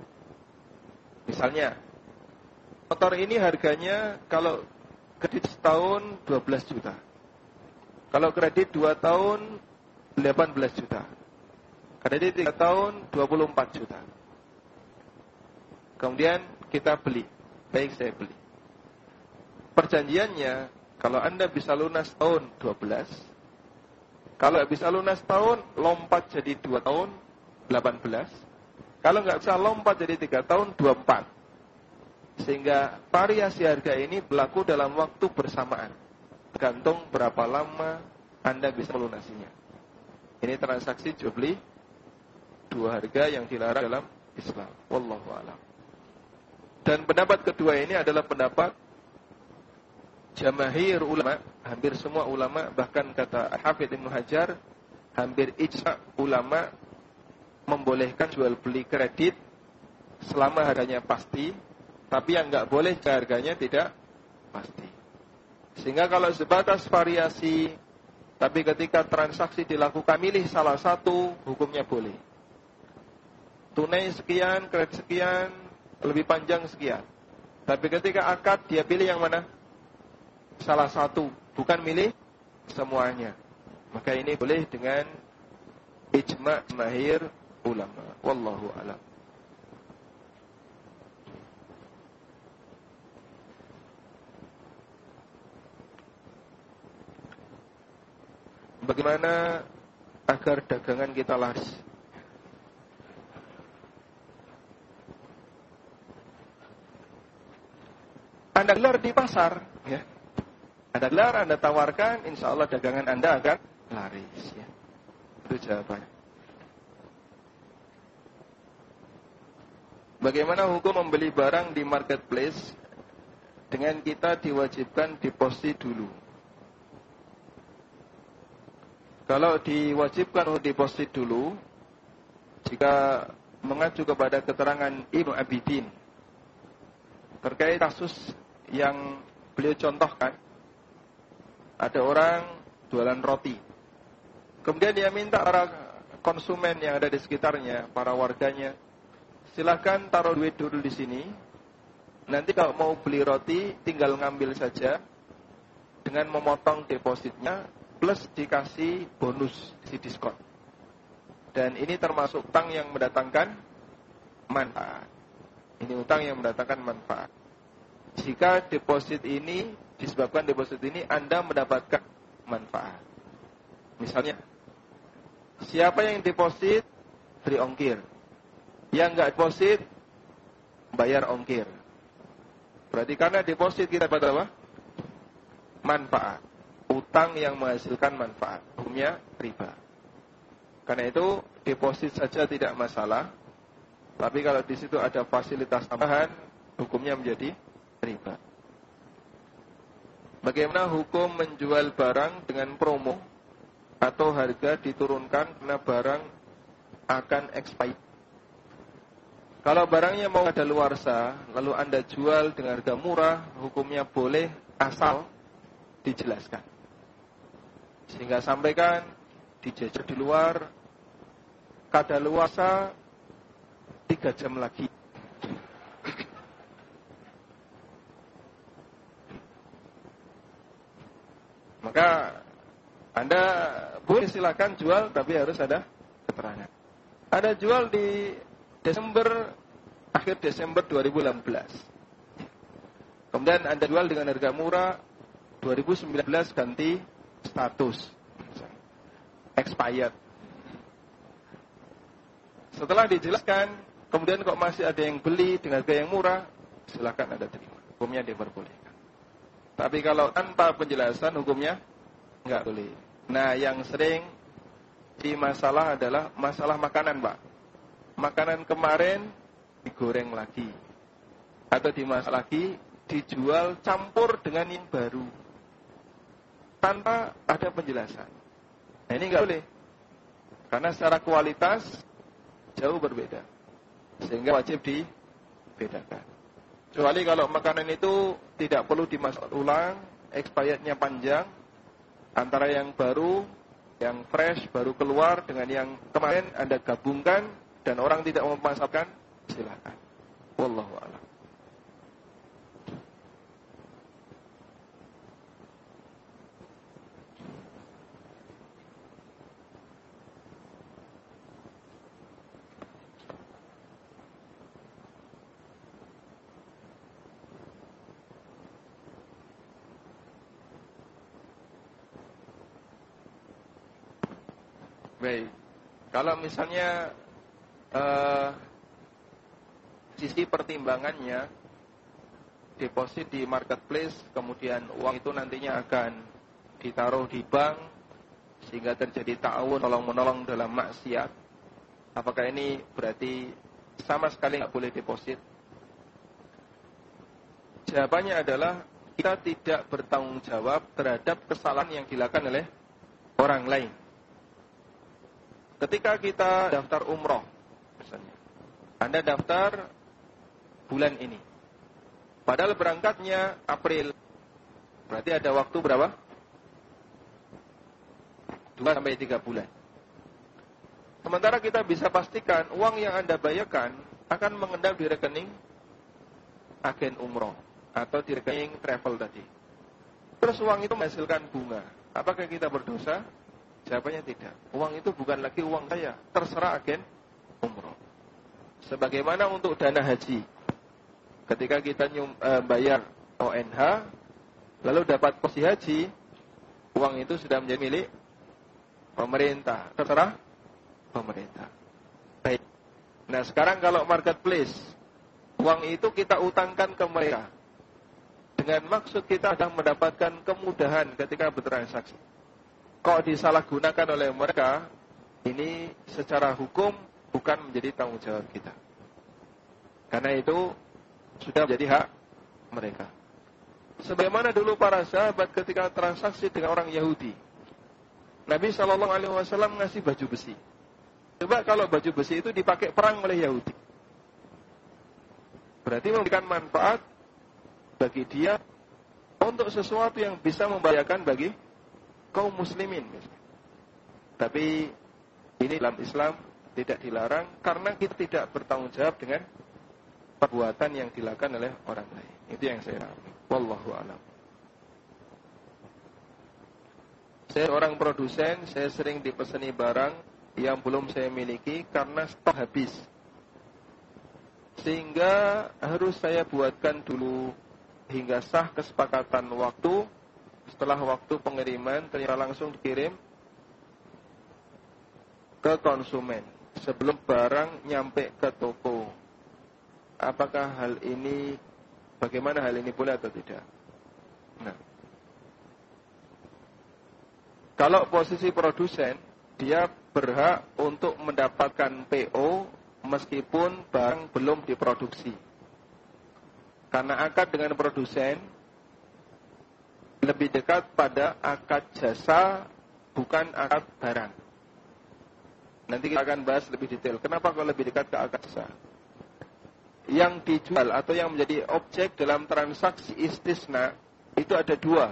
Misalnya, motor ini harganya kalau kredit setahun dua belas juta. Kalau kredit dua tahun delapan belas juta. Kredit tiga tahun dua puluh empat juta. Kemudian kita beli. Baik, saya beli. Perjanjiannya, kalau Anda bisa lunas tahun dua belas, kalau bisa lunas tahun, lompat jadi dua tahun, delapan belas. Kalau nggak bisa lompat jadi tiga tahun, dua puluh empat. Sehingga variasi harga ini berlaku dalam waktu bersamaan. Tergantung berapa lama Anda bisa melunasinya. Ini transaksi jual beli dua harga yang dilarang dalam Islam. Wallahu a'lam. Dan pendapat kedua ini adalah pendapat jamaahir ulama, hampir semua ulama, bahkan kata Hafidz Ibnu Hajar, hampir ijma' ulama membolehkan jual beli kredit selama harganya pasti, tapi yang enggak boleh harganya tidak pasti. Sehingga kalau sebatas variasi, tapi ketika transaksi dilakukan milih salah satu, hukumnya boleh. Tunai sekian, kredit sekian, lebih panjang sekian. Tapi ketika akad, dia pilih yang mana? Salah satu, bukan milih semuanya. Maka ini boleh dengan ijma' mahir ulama. Wallahu a'lam. Bagaimana agar dagangan kita laris? Anda gelar di pasar, ya. Anda gelar, Anda tawarkan, insya Allah dagangan Anda akan laris, ya. Itu jawabannya. Bagaimana hukum membeli barang di marketplace dengan kita diwajibkan deposit dulu? Kalau diwajibkan untuk deposit dulu, jika mengacu kepada keterangan Ibnu Abidin terkait kasus yang beliau contohkan, ada orang jualan roti, kemudian dia minta para konsumen yang ada di sekitarnya, para warganya, silakan taruh duit dulu di sini. Nanti kalau mau beli roti, tinggal ngambil saja dengan memotong depositnya plus dikasih bonus si diskon. Dan ini termasuk utang yang mendatangkan manfaat. Ini utang yang mendatangkan manfaat. Jika deposit ini, disebabkan deposit ini Anda mendapatkan manfaat. Misalnya, siapa yang deposit, beri ongkir. Yang enggak deposit, bayar ongkir. Berarti karena deposit kita dapat apa? Manfaat. Utang yang menghasilkan manfaat. Hukumnya riba. Karena itu, deposit saja tidak masalah. Tapi kalau di situ ada fasilitas tambahan, hukumnya menjadi riba. Bagaimana hukum menjual barang dengan promo atau harga diturunkan karena barang akan expired? Kalau barangnya mau kadaluarsa, lalu Anda jual dengan harga murah, hukumnya boleh asal dijelaskan. Sehingga sampaikan, dijejer di luar, kadaluarsa tiga jam lagi. Maka Anda boleh silakan jual, tapi harus ada keterangan. Ada jual di Desember, akhir Desember dua ribu delapan belas. Kemudian Anda jual dengan harga murah, dua ribu sembilan belas ganti status expired. Setelah dijelaskan, kemudian kok masih ada yang beli dengan harga yang murah, silakan Anda terima. Hukumnya diperbolehkan. Tapi kalau tanpa penjelasan, hukumnya enggak boleh. Nah, yang sering di masalah adalah masalah makanan, Pak. Makanan kemarin digoreng lagi, atau dimasak lagi, dijual campur dengan yang baru tanpa ada penjelasan. Nah, ini enggak boleh, karena secara kualitas jauh berbeda, sehingga wajib dibedakan. Kecuali kalau makanan itu tidak perlu dimasak ulang, expirednya panjang, antara yang baru, yang fresh baru keluar dengan yang kemarin Anda gabungkan dan orang tidak mau memasakkan, silakan. Wallahu a'lam. Baik, kalau misalnya uh, sisi pertimbangannya deposit di marketplace, kemudian uang itu nantinya akan ditaruh di bank sehingga terjadi ta'awun tolong-menolong dalam maksiat, apakah ini berarti sama sekali tidak boleh deposit? Jawabannya adalah kita tidak bertanggung jawab terhadap kesalahan yang dilakukan oleh orang lain. Ketika kita daftar umroh, misalnya, Anda daftar bulan ini, padahal berangkatnya April, berarti ada waktu berapa? dua sampai tiga bulan. Sementara kita bisa pastikan uang yang Anda bayarkan akan mengendap di rekening agen umroh atau di rekening travel tadi. Terus uang itu menghasilkan bunga. Apakah kita berdosa? Jawabannya tidak. Uang itu bukan lagi uang saya, terserah agen umroh. Sebagaimana untuk dana haji, ketika kita nyum, e, bayar O N H, lalu dapat posisi haji, uang itu sudah menjadi milik pemerintah, terserah pemerintah. Baik. Nah, sekarang kalau marketplace, uang itu kita utangkan ke mereka dengan maksud kita sedang mendapatkan kemudahan ketika bertransaksi. Kok disalahgunakan oleh mereka, ini secara hukum bukan menjadi tanggung jawab kita. Karena itu sudah menjadi hak mereka. Sebagaimana dulu para sahabat ketika transaksi dengan orang Yahudi, Nabi shallallahu alaihi wasallam ngasih baju besi. Coba kalau baju besi itu dipakai perang oleh Yahudi, berarti memberikan manfaat bagi dia untuk sesuatu yang bisa membahayakan bagi kaum muslimin. Tapi Ini dalam Islam tidak dilarang karena kita tidak bertanggung jawab dengan perbuatan yang dilakukan oleh orang lain. Itu yang saya pahami. Wallahu a'lam. Saya orang produsen, saya sering dipeseni barang yang belum saya miliki karena stok habis. Sehingga harus saya buatkan dulu hingga sah kesepakatan waktu. Setelah waktu pengiriman ternyata langsung dikirim ke konsumen sebelum barang nyampe ke toko. Apakah hal ini, bagaimana hal ini boleh atau tidak? Nah, kalau posisi produsen, dia berhak untuk mendapatkan P O meskipun barang belum diproduksi. Karena akad dengan produsen lebih dekat pada akad jasa, bukan akad barang. Nanti kita akan bahas lebih detail. Kenapa kalau lebih dekat ke akad jasa? Yang dijual atau yang menjadi objek dalam transaksi istisna itu ada dua.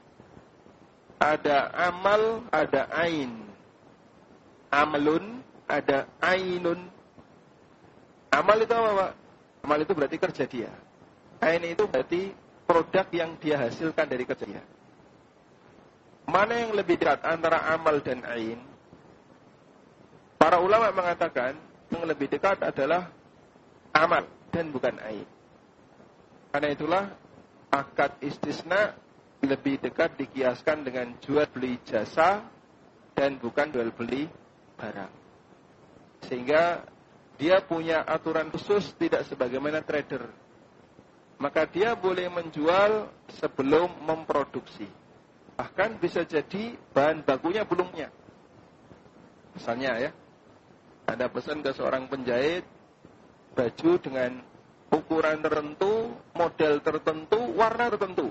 Ada amal, ada ain. Amalun, ada ainun. Amal itu apa, Pak? Amal itu berarti kerja dia. Ain itu berarti produk yang dia hasilkan dari kerja dia. Mana yang lebih dekat antara amal dan ain? Para ulama mengatakan yang lebih dekat adalah amal dan bukan ain. Karena itulah akad istisna lebih dekat dikiaskan dengan jual beli jasa dan bukan jual beli barang. Sehingga dia punya aturan khusus tidak sebagaimana trader. Maka dia boleh menjual sebelum memproduksi. Bahkan bisa jadi bahan bakunya belumnya. Misalnya ya, Anda pesan ke seorang penjahit baju dengan ukuran tertentu, model tertentu, warna tertentu.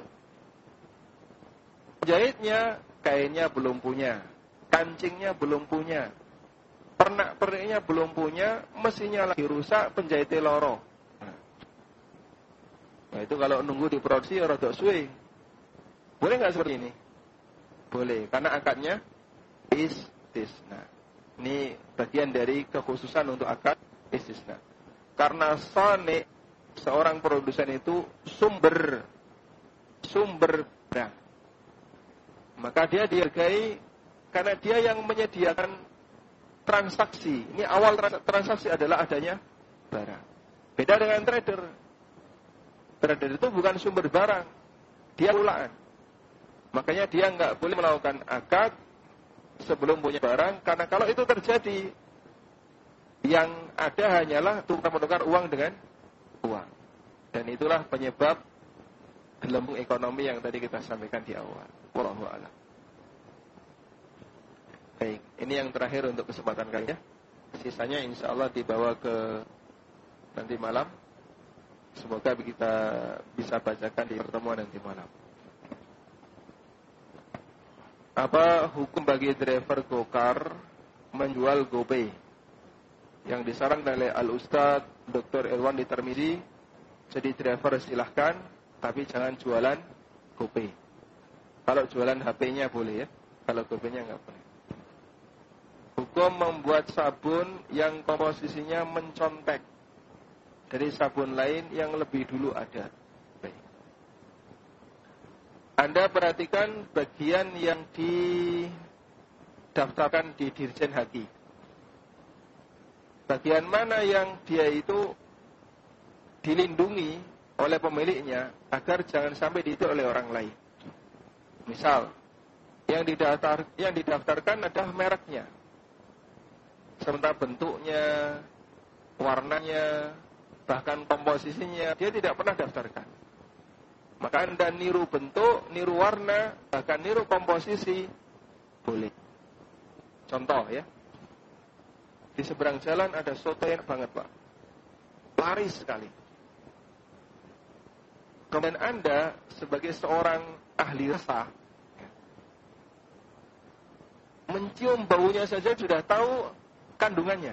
Penjahitnya kainnya belum punya, kancingnya belum punya, pernak-perniknya belum punya, mesinnya lagi rusak, penjahitnya loro. Nah itu kalau nunggu diproduksi ya rada suwe. Boleh nggak seperti ini? Boleh, karena akadnya istisna. Ini bagian dari kekhususan untuk akad istisna. Karena sane, seorang produsen itu sumber sumber barang. Maka dia dihargai karena dia yang menyediakan transaksi. Ini awal transaksi adalah adanya barang. Beda dengan trader. Trader itu bukan sumber barang, dia ulaan. Makanya dia nggak boleh melakukan akad sebelum punya barang, karena kalau itu terjadi, yang ada hanyalah tukar-menukar uang dengan uang. Dan itulah penyebab gelembung ekonomi yang tadi kita sampaikan di awal. Wallahu a'lam. Baik, ini yang terakhir untuk kesempatan kali ya. Sisanya insya Allah dibawa ke nanti malam. Semoga kita bisa bacakan di pertemuan nanti malam. Apa hukum bagi driver Gokar menjual GoPay? Yang disarankan oleh Al-Ustadz Doktor Irwan di Tirmizi, jadi driver silahkan, tapi jangan jualan GoPay. Kalau jualan H P-nya boleh ya, kalau GoPay-nya nggak boleh. Hukum membuat sabun yang komposisinya mencontek dari sabun lain yang lebih dulu ada. Baik. Anda perhatikan bagian yang didaftarkan di Dirjen Haki. Bagian mana yang dia itu dilindungi oleh pemiliknya agar jangan sampai diitil oleh orang lain. Misal, yang didaftar, yang didaftarkan adalah mereknya. Sementara bentuknya, warnanya, bahkan komposisinya, dia tidak pernah daftarkan. Maka Anda niru bentuk, niru warna, bahkan niru komposisi, boleh. Contoh ya, di seberang jalan ada soto enak banget Pak, laris sekali. Kemudian Anda sebagai seorang ahli rasa, mencium baunya saja sudah tahu kandungannya.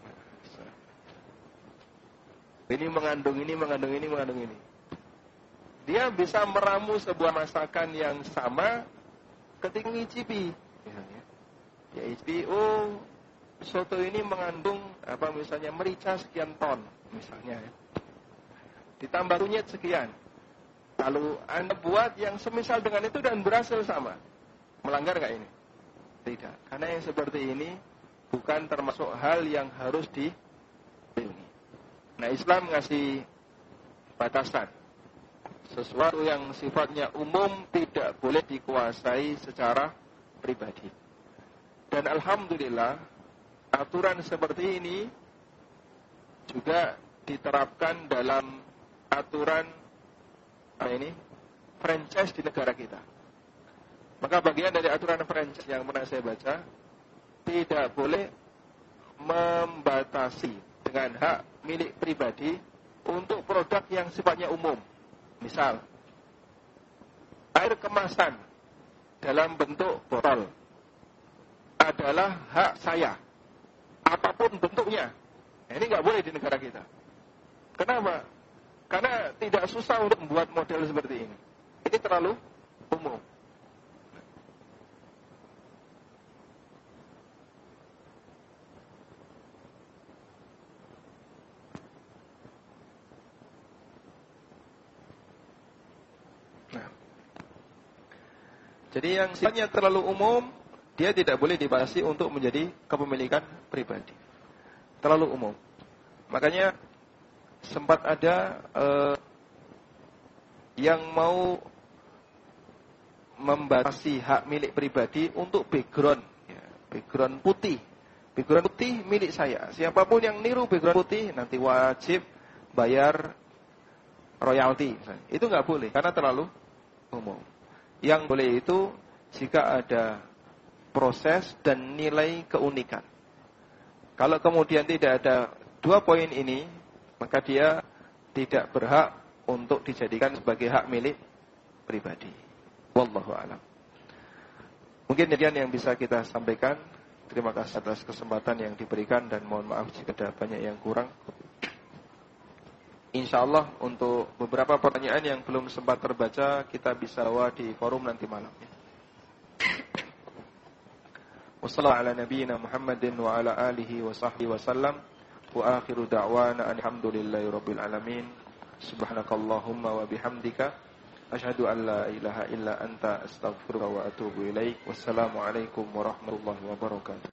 Ini mengandung ini, mengandung ini, mengandung ini. Dia bisa meramu sebuah masakan yang sama ketika ngicipi. Ya, icipi, oh, soto ini mengandung apa misalnya merica sekian ton misalnya ya. Ditambah kunyit sekian. Lalu Anda buat yang semisal dengan itu dan berhasil sama. Melanggar nggak ini? Tidak. Karena yang seperti ini bukan termasuk hal yang harus dilindungi. Nah, Islam ngasih batasan. Sesuatu yang sifatnya umum tidak boleh dikuasai secara pribadi. Dan alhamdulillah, aturan seperti ini juga diterapkan dalam aturan apa ini? franchise di negara kita. Maka bagian dari aturan franchise yang pernah saya baca, tidak boleh membatasi dengan hak milik pribadi untuk produk yang sifatnya umum. Misal, air kemasan dalam bentuk botol adalah hak saya, apapun bentuknya. Ini nggak boleh di negara kita. Kenapa? Karena tidak susah untuk membuat model seperti ini. Ini terlalu umum. Jadi yang sifatnya terlalu umum, dia tidak boleh dibatasi untuk menjadi kepemilikan pribadi. Terlalu umum. Makanya sempat ada eh, yang mau membatasi hak milik pribadi untuk background, ya, background putih. Background putih milik saya. Siapapun yang niru background putih nanti wajib bayar royalti. Itu nggak boleh karena terlalu umum. Yang boleh itu jika ada proses dan nilai keunikan. Kalau kemudian tidak ada dua poin ini, maka dia tidak berhak untuk dijadikan sebagai hak milik pribadi. Wallahu a'lam. Mungkin demikian yang bisa kita sampaikan. Terima kasih atas kesempatan yang diberikan dan mohon maaf jika ada banyak yang kurang. InsyaAllah untuk beberapa pertanyaan yang belum sempat terbaca, kita bisa bawa di forum nanti malam. Wassalamualaikum ala nabiyyina Muhammadin wa ala alihi wa sahbihi wa sallam. Wa akhiru da'wana alhamdulillahi rabbil alamin. Subhanakallahumma wa bihamdika asyhadu an la ilaha illa anta astaghfiruka wa atubu ilaik. Wassalamualaikum warahmatullahi wabarakatuh.